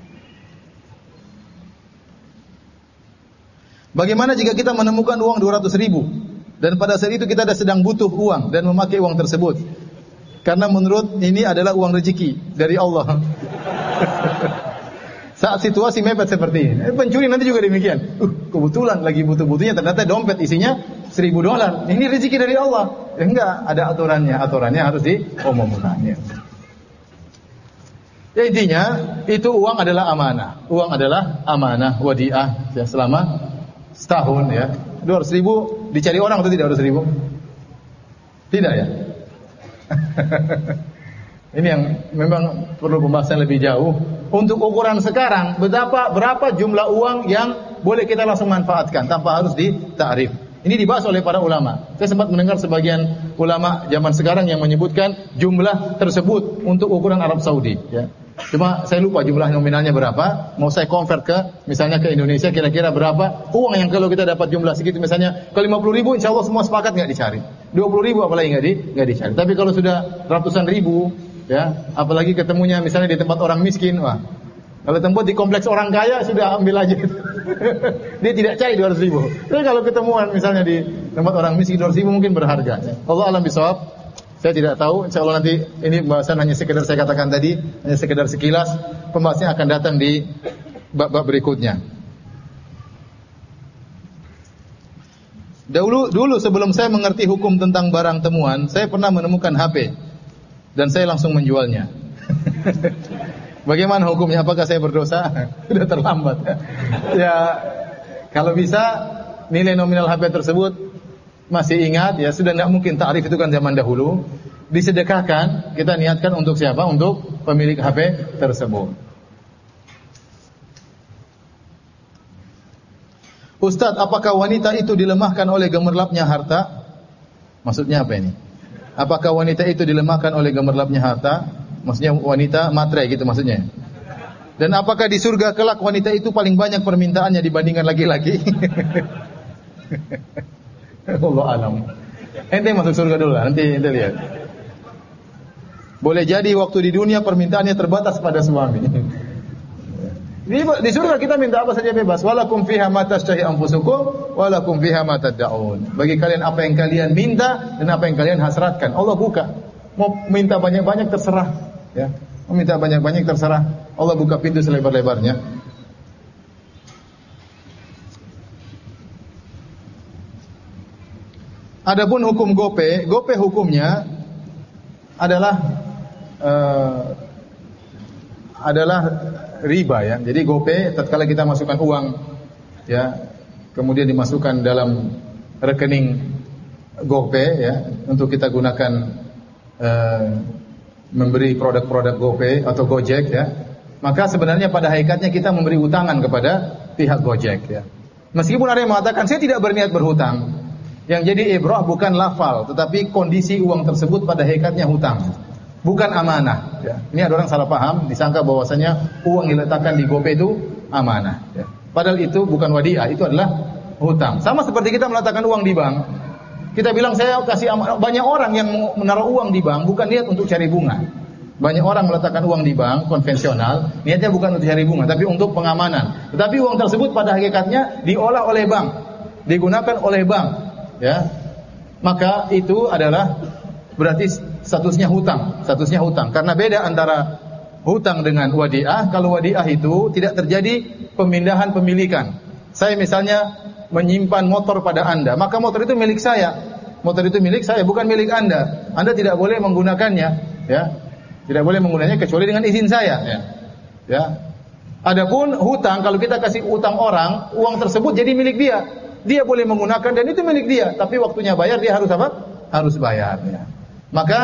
Speaker 1: Bagaimana jika kita menemukan uang dua ratus ribu dan pada saat itu kita sedang butuh uang dan memakai uang tersebut? Karena menurut ini adalah uang rezeki dari Allah. Saat situasi mepet seperti ini, pencuri nanti juga demikian. Uh, kebetulan lagi butuh-butuhnya, ternyata dompet isinya seribu dolar. Ini rezeki dari Allah. Ya, enggak, ada aturannya. Aturannya harus diumumkan. Ya. Ya, intinya itu uang adalah amanah. Uang adalah amanah wadiah ya, selama setahun ya. Dua ratus ribu dicari orang atau tidak dua ratus ribu? Tidak ya. Ini yang memang perlu pembahasan lebih jauh. Untuk ukuran sekarang, berapa berapa jumlah uang yang boleh kita langsung manfaatkan tanpa harus ditakrif. Ini dibahas oleh para ulama. Saya sempat mendengar sebagian ulama zaman sekarang yang menyebutkan jumlah tersebut untuk ukuran Arab Saudi. Ya. Cuma saya lupa jumlah nominalnya berapa. Mau saya convert ke misalnya ke Indonesia, kira-kira berapa uang yang kalau kita dapat jumlah segitu, misalnya ke lima puluh ribu, insya Allah semua sepakat nggak dicari. dua puluh ribu apalagi nggak di nggak dicari. Tapi kalau sudah ratusan ribu, ya, apalagi ketemunya misalnya di tempat orang miskin, wah. Kalau tempat di kompleks orang kaya sudah ambil aja. Dia tidak cari dua ratus ribu. Tapi kalau ketemuan misalnya di tempat orang miskin dua ratus ribu mungkin berharga. Allah alam bisawab. Saya tidak tahu, insya Allah nanti ini pembahasan hanya sekedar saya katakan tadi, hanya sekedar sekilas, pembahasannya akan datang di bab-bab berikutnya. Dahulu dulu sebelum saya mengerti hukum tentang barang temuan, saya pernah menemukan H P dan saya langsung menjualnya. Bagaimana hukumnya? Apakah saya berdosa? Sudah terlambat. Ya, kalau bisa nilai nominal H P tersebut masih ingat, ya sudah tidak mungkin, ta'rif itu kan zaman dahulu, disedekahkan, kita niatkan untuk siapa? Untuk pemilik H P tersebut. Ustaz, apakah wanita itu dilemahkan oleh gemerlapnya harta? Maksudnya apa ini? Apakah wanita itu dilemahkan oleh gemerlapnya harta? Maksudnya wanita matre gitu maksudnya. Dan apakah di surga kelak wanita itu paling banyak permintaannya dibandingkan laki-laki? Allah alam. Ente masuk surga dulu lah, nanti ente lihat. Boleh jadi waktu di dunia permintaannya terbatas pada suami. Di, di surga kita minta apa saja bebas. Walakum fiha ma tashtahi anfusukum walakum fiha ma tad'un. Bagi kalian apa yang kalian minta dan apa yang kalian hasratkan. Allah buka. Mau minta banyak-banyak terserah, ya. Mau minta banyak-banyak terserah. Allah buka pintu selebar-lebarnya. Adapun hukum gope, gope hukumnya adalah uh, adalah riba ya. Jadi gope tatkala kita masukkan uang ya, kemudian dimasukkan dalam rekening gope ya untuk kita gunakan uh, memberi produk-produk gope atau Gojek ya. Maka sebenarnya pada hakikatnya kita memberi utangan kepada pihak Gojek ya. Meskipun ada yang mengatakan saya tidak berniat berhutang. Yang jadi ibrah bukan lafal, tetapi kondisi uang tersebut pada hakikatnya hutang, bukan amanah. Ya. Ini ada orang salah paham, disangka bahwasanya uang diletakkan di GoPay itu amanah. Ya. Padahal itu bukan wadiah, itu adalah hutang. Sama seperti kita meletakkan uang di bank. Kita bilang saya kasih amanah. Banyak orang yang menaruh uang di bank bukan niat untuk cari bunga. Banyak orang meletakkan uang di bank konvensional, niatnya bukan untuk cari bunga, tapi untuk pengamanan. Tetapi uang tersebut pada hakikatnya diolah oleh bank, digunakan oleh bank. Ya, maka itu adalah berarti statusnya hutang, statusnya hutang. Karena beda antara hutang dengan wadiah. Kalau wadiah itu tidak terjadi pemindahan pemilikan. Saya misalnya menyimpan motor pada Anda, maka motor itu milik saya. Motor itu milik saya, bukan milik Anda. Anda tidak boleh menggunakannya, ya. Tidak boleh menggunakannya kecuali dengan izin saya, ya. Ya. Adapun hutang, kalau kita kasih hutang orang, uang tersebut jadi milik dia. Dia boleh menggunakan dan itu milik dia, tapi waktunya bayar dia harus apa? Harus bayar. Ya. Maka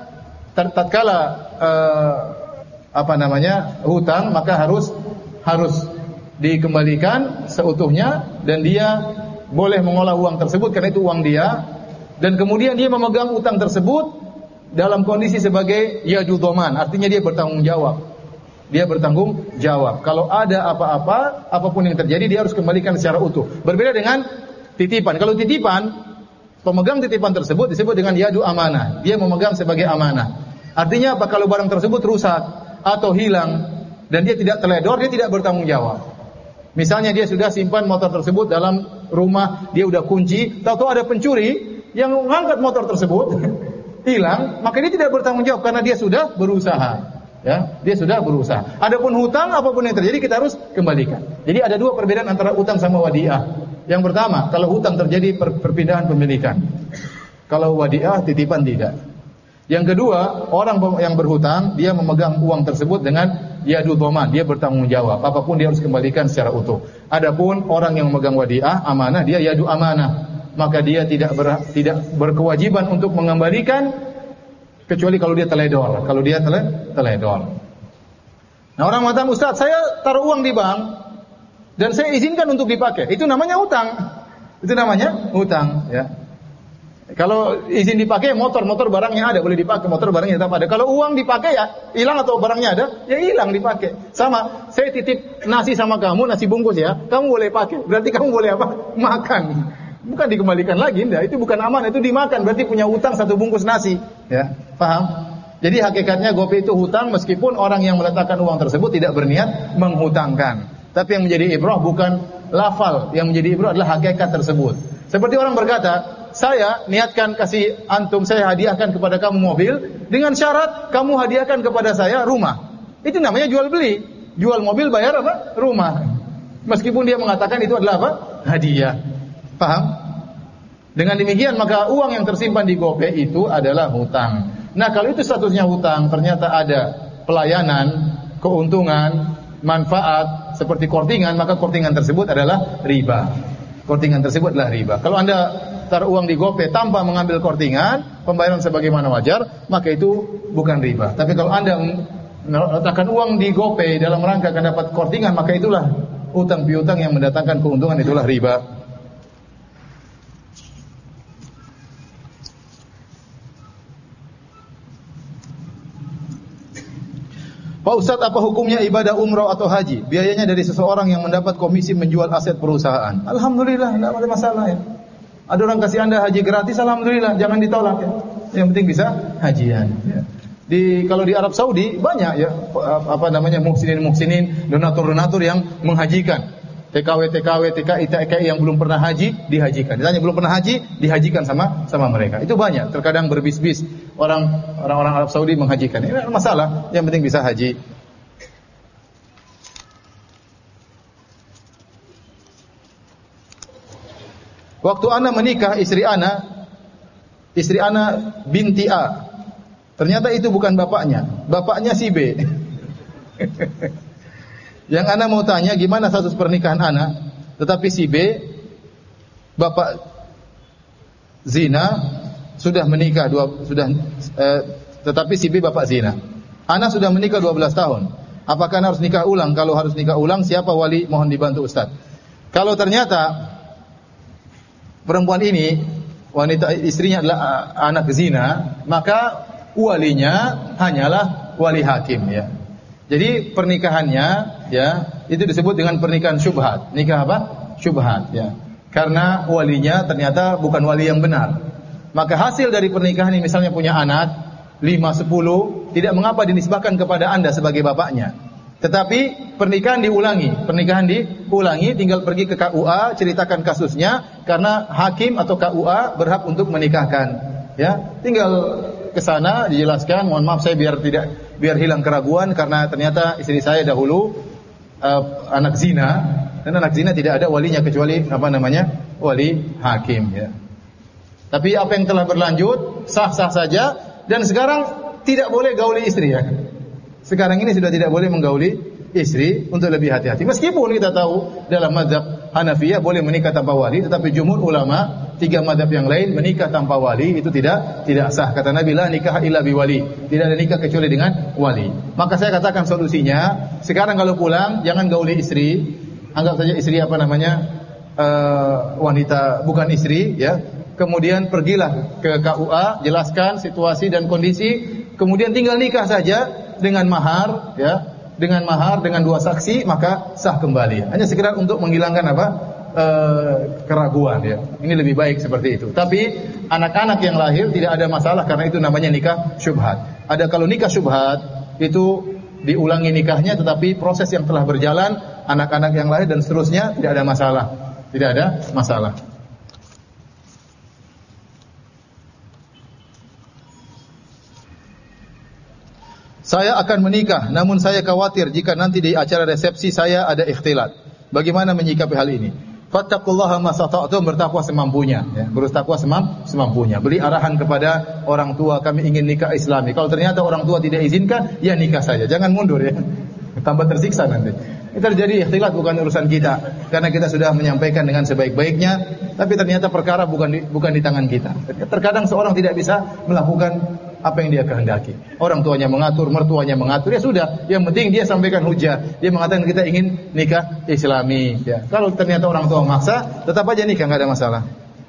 Speaker 1: tatkala uh, apa namanya hutang, maka harus harus dikembalikan seutuhnya dan dia boleh mengolah uang tersebut karena itu uang dia, dan kemudian dia memegang utang tersebut dalam kondisi sebagai yadu dhaman, artinya dia bertanggung jawab. Dia bertanggung jawab. Kalau ada apa-apa, apapun yang terjadi dia harus kembalikan secara utuh. Berbeda dengan titipan. Kalau titipan, pemegang titipan tersebut disebut dengan yadu amanah. Dia memegang sebagai amanah. Artinya apa? Kalau barang tersebut rusak atau hilang dan dia tidak teledor, dia tidak bertanggung jawab. Misalnya dia sudah simpan motor tersebut dalam rumah, dia sudah kunci, tahu-tahu ada pencuri yang mengangkat motor tersebut, hilang, maka dia tidak bertanggung jawab karena dia sudah berusaha. Ya, dia sudah berusaha. Adapun hutang apapun yang terjadi kita harus kembalikan. Jadi ada dua perbedaan antara hutang sama wadiah. Yang pertama, kalau hutang terjadi per perpindahan pemilikan. Kalau wadiah titipan tidak. Yang kedua, orang yang berhutang dia memegang uang tersebut dengan yadu dhaman, dia bertanggung jawab. Apapun dia harus kembalikan secara utuh. Adapun orang yang memegang wadiah amanah, dia yadu amanah. Maka dia tidak ber, tidak berkewajiban untuk mengembalikan kecuali kalau dia teledor. Kalau dia tele, teledor. Nah, orang mengatakan, Ustaz, saya taruh uang di bank dan saya izinkan untuk dipakai. Itu namanya hutang. Itu namanya hutang, ya. Kalau izin dipakai motor, motor barangnya ada, boleh dipakai, motor barangnya tetap ada. Kalau uang dipakai ya hilang atau barangnya ada, ya hilang dipakai. Sama, saya titip nasi sama kamu, nasi bungkus ya, kamu boleh pakai. Berarti kamu boleh apa? Makan. Bukan dikembalikan lagi, enggak. Itu bukan aman, itu dimakan. Berarti punya utang satu bungkus nasi. Ya, paham? Jadi hakikatnya GoPay itu hutang meskipun orang yang meletakkan uang tersebut tidak berniat menghutangkan. Tapi yang menjadi ibrah bukan lafal, yang menjadi ibrah adalah hakikat tersebut. Seperti orang berkata, saya niatkan kasih antum, saya hadiahkan kepada kamu mobil dengan syarat kamu hadiahkan kepada saya rumah. Itu namanya jual beli. Jual mobil bayar apa? Rumah. Meskipun dia mengatakan itu adalah apa? Hadiah. Paham? Dengan demikian maka uang yang tersimpan di GoPay itu adalah hutang. Nah, kalau itu statusnya hutang, ternyata ada pelayanan, keuntungan, manfaat seperti kortingan, maka kortingan tersebut adalah riba. Kortingan tersebut adalah riba. Kalau Anda taruh uang di GoPay tanpa mengambil kortingan, pembayaran sebagaimana wajar, maka itu bukan riba. Tapi kalau Anda meletakkan uang di GoPay dalam rangka akan dapat kortingan, maka itulah utang piutang yang mendatangkan keuntungan, itulah riba. Pak Ustaz, apa hukumnya ibadah umrah atau haji? Biayanya dari seseorang yang mendapat komisi menjual aset perusahaan. Alhamdulillah, tidak ada masalah ya. Ada orang kasih Anda haji gratis, alhamdulillah, jangan ditolak ya. Yang penting bisa hajian. Ya. Di kalau di Arab Saudi banyak ya apa namanya muhsinin-muhsinin, donatur-donatur yang menghajikan. T K W T K W T K I T K I yang belum pernah haji dihajikan. Ditanya belum pernah haji, dihajikan sama sama mereka. Itu banyak. Terkadang berbis-bis orang orang-orang Arab Saudi menghajikan. Ini tidak masalah, yang penting bisa haji. Waktu ana menikah, istri ana istri ana binti A. Ternyata itu bukan bapaknya. Bapaknya si B. Yang ana mau tanya, gimana status pernikahan ana? Tetapi si B, bapak zina, sudah menikah dua sudah eh, tetapi si B bapak zina. Ana sudah menikah dua belas tahun. Apakah ana harus nikah ulang? Kalau harus nikah ulang, siapa wali? Mohon dibantu Ustaz. Kalau ternyata perempuan ini, wanita istrinya adalah anak zina, maka walinya hanyalah wali hakim ya. Jadi pernikahannya ya itu disebut dengan pernikahan syubhat. Nikah apa? Syubhat ya. Karena walinya ternyata bukan wali yang benar. Maka hasil dari pernikahan ini misalnya punya anak lima, sepuluh, tidak mengapa dinisbahkan kepada Anda sebagai bapaknya. Tetapi pernikahan diulangi, pernikahan diulangi, tinggal pergi ke K U A, ceritakan kasusnya, karena hakim atau K U A berhak untuk menikahkan. Ya, tinggal ke sana dijelaskan, mohon maaf saya biar tidak biar hilang keraguan karena ternyata istri saya dahulu uh, anak zina, dan anak zina tidak ada walinya kecuali apa namanya? Wali hakim ya. Tapi apa yang telah berlanjut sah-sah saja, dan sekarang tidak boleh gauli istri ya. Sekarang ini sudah tidak boleh menggauli istri untuk lebih hati-hati. Meskipun kita tahu dalam mazhab Hanafiyah boleh menikah tanpa wali, tetapi jumhur ulama tiga mazhab yang lain menikah tanpa wali itu tidak tidak sah. Kata Nabi, la nikah illa biwali. Tidak ada nikah kecuali dengan wali. Maka saya katakan solusinya, sekarang kalau pulang jangan gauli istri, anggap saja istri apa namanya uh, wanita bukan istri ya. Kemudian pergilah ke K U A, jelaskan situasi dan kondisi, kemudian tinggal nikah saja dengan mahar ya, dengan mahar dengan dua saksi, maka sah kembali. Hanya sekedar untuk menghilangkan apa? E, keraguan ya. Ini lebih baik seperti itu. Tapi anak-anak yang lahir tidak ada masalah karena itu namanya nikah syubhat. Ada kalau nikah syubhat itu diulangi nikahnya, tetapi proses yang telah berjalan, anak-anak yang lahir dan seterusnya tidak ada masalah. Tidak ada masalah. Saya akan menikah, namun saya khawatir jika nanti di acara resepsi saya ada ikhtilat. Bagaimana menyikapi hal ini? Fattaqullaha masata'tum, bertakwa semampunya, ya. Bertakwa semam, semampunya. Beri arahan kepada orang tua, kami ingin nikah Islami. Kalau ternyata orang tua tidak izinkan, ya nikah saja. Jangan mundur ya. Tambah tersiksa nanti. Itu terjadi ikhtilat bukan urusan kita, karena kita sudah menyampaikan dengan sebaik-baiknya, tapi ternyata perkara bukan di, bukan di tangan kita. Terkadang seorang tidak bisa melakukan apa yang dia kehendaki. Orang tuanya mengatur, mertuanya mengatur, ya sudah. Yang penting dia sampaikan hujah. Dia mengatakan kita ingin nikah Islami. Ya. Kalau ternyata orang tua memaksa, tetap aja nikah, nggak ada masalah.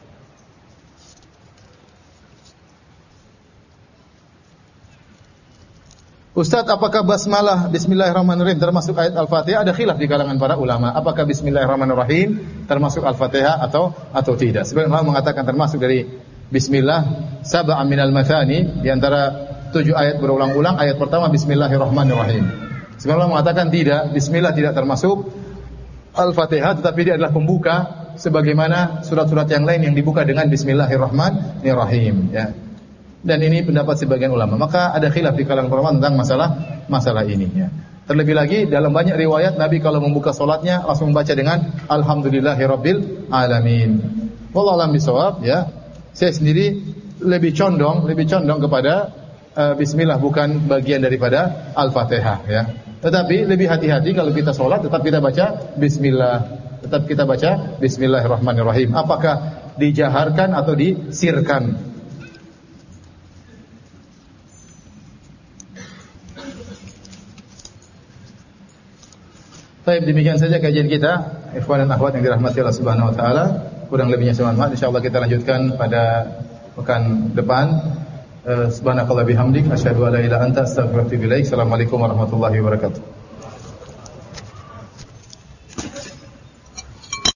Speaker 1: Ustaz, apakah basmalah Bismillahirrahmanirrahim termasuk ayat Al-Fatihah? Ada khilaf di kalangan para ulama. Apakah Bismillahirrahmanirrahim termasuk Al-Fatihah atau atau tidak? Sebagian ulama mengatakan termasuk dari Bismillah, sab'a minal mathani, di antara tujuh ayat berulang-ulang. Ayat pertama Bismillahirrahmanirrahim. Sebagian ulama mengatakan tidak, Bismillah tidak termasuk Al-Fatihah, tetapi dia adalah pembuka sebagaimana surat-surat yang lain yang dibuka dengan Bismillahirrahmanirrahim. Ya. Dan ini pendapat sebagian ulama. Maka ada khilaf di kalangan ulama tentang masalah masalah ini. Ya. Terlebih lagi dalam banyak riwayat Nabi kalau membuka solatnya langsung membaca dengan Alhamdulillahirabbil alamin. Wallahu a'lam bishawab. Ya. Saya sendiri lebih condong, lebih condong kepada uh, Bismillah, bukan bagian daripada Al-Fatihah. Ya. Tetapi lebih hati-hati kalau kita sholat, tetap kita baca Bismillah, tetap kita baca Bismillahirrahmanirrahim. Apakah dijaharkan atau disirkan? Baik, demikian saja kajian kita, ikhwan dan akhwat yang dirahmati Allah Subhanahu wa taala. Kurang lebihnya saya mohon maaf. Insyaallah kita lanjutkan pada pekan depan. Subhanakallah bihamdik asyhadu an la ilaha illa anta astaghfiruka wa atubu ilaik. Assalamualaikum warahmatullahi wabarakatuh.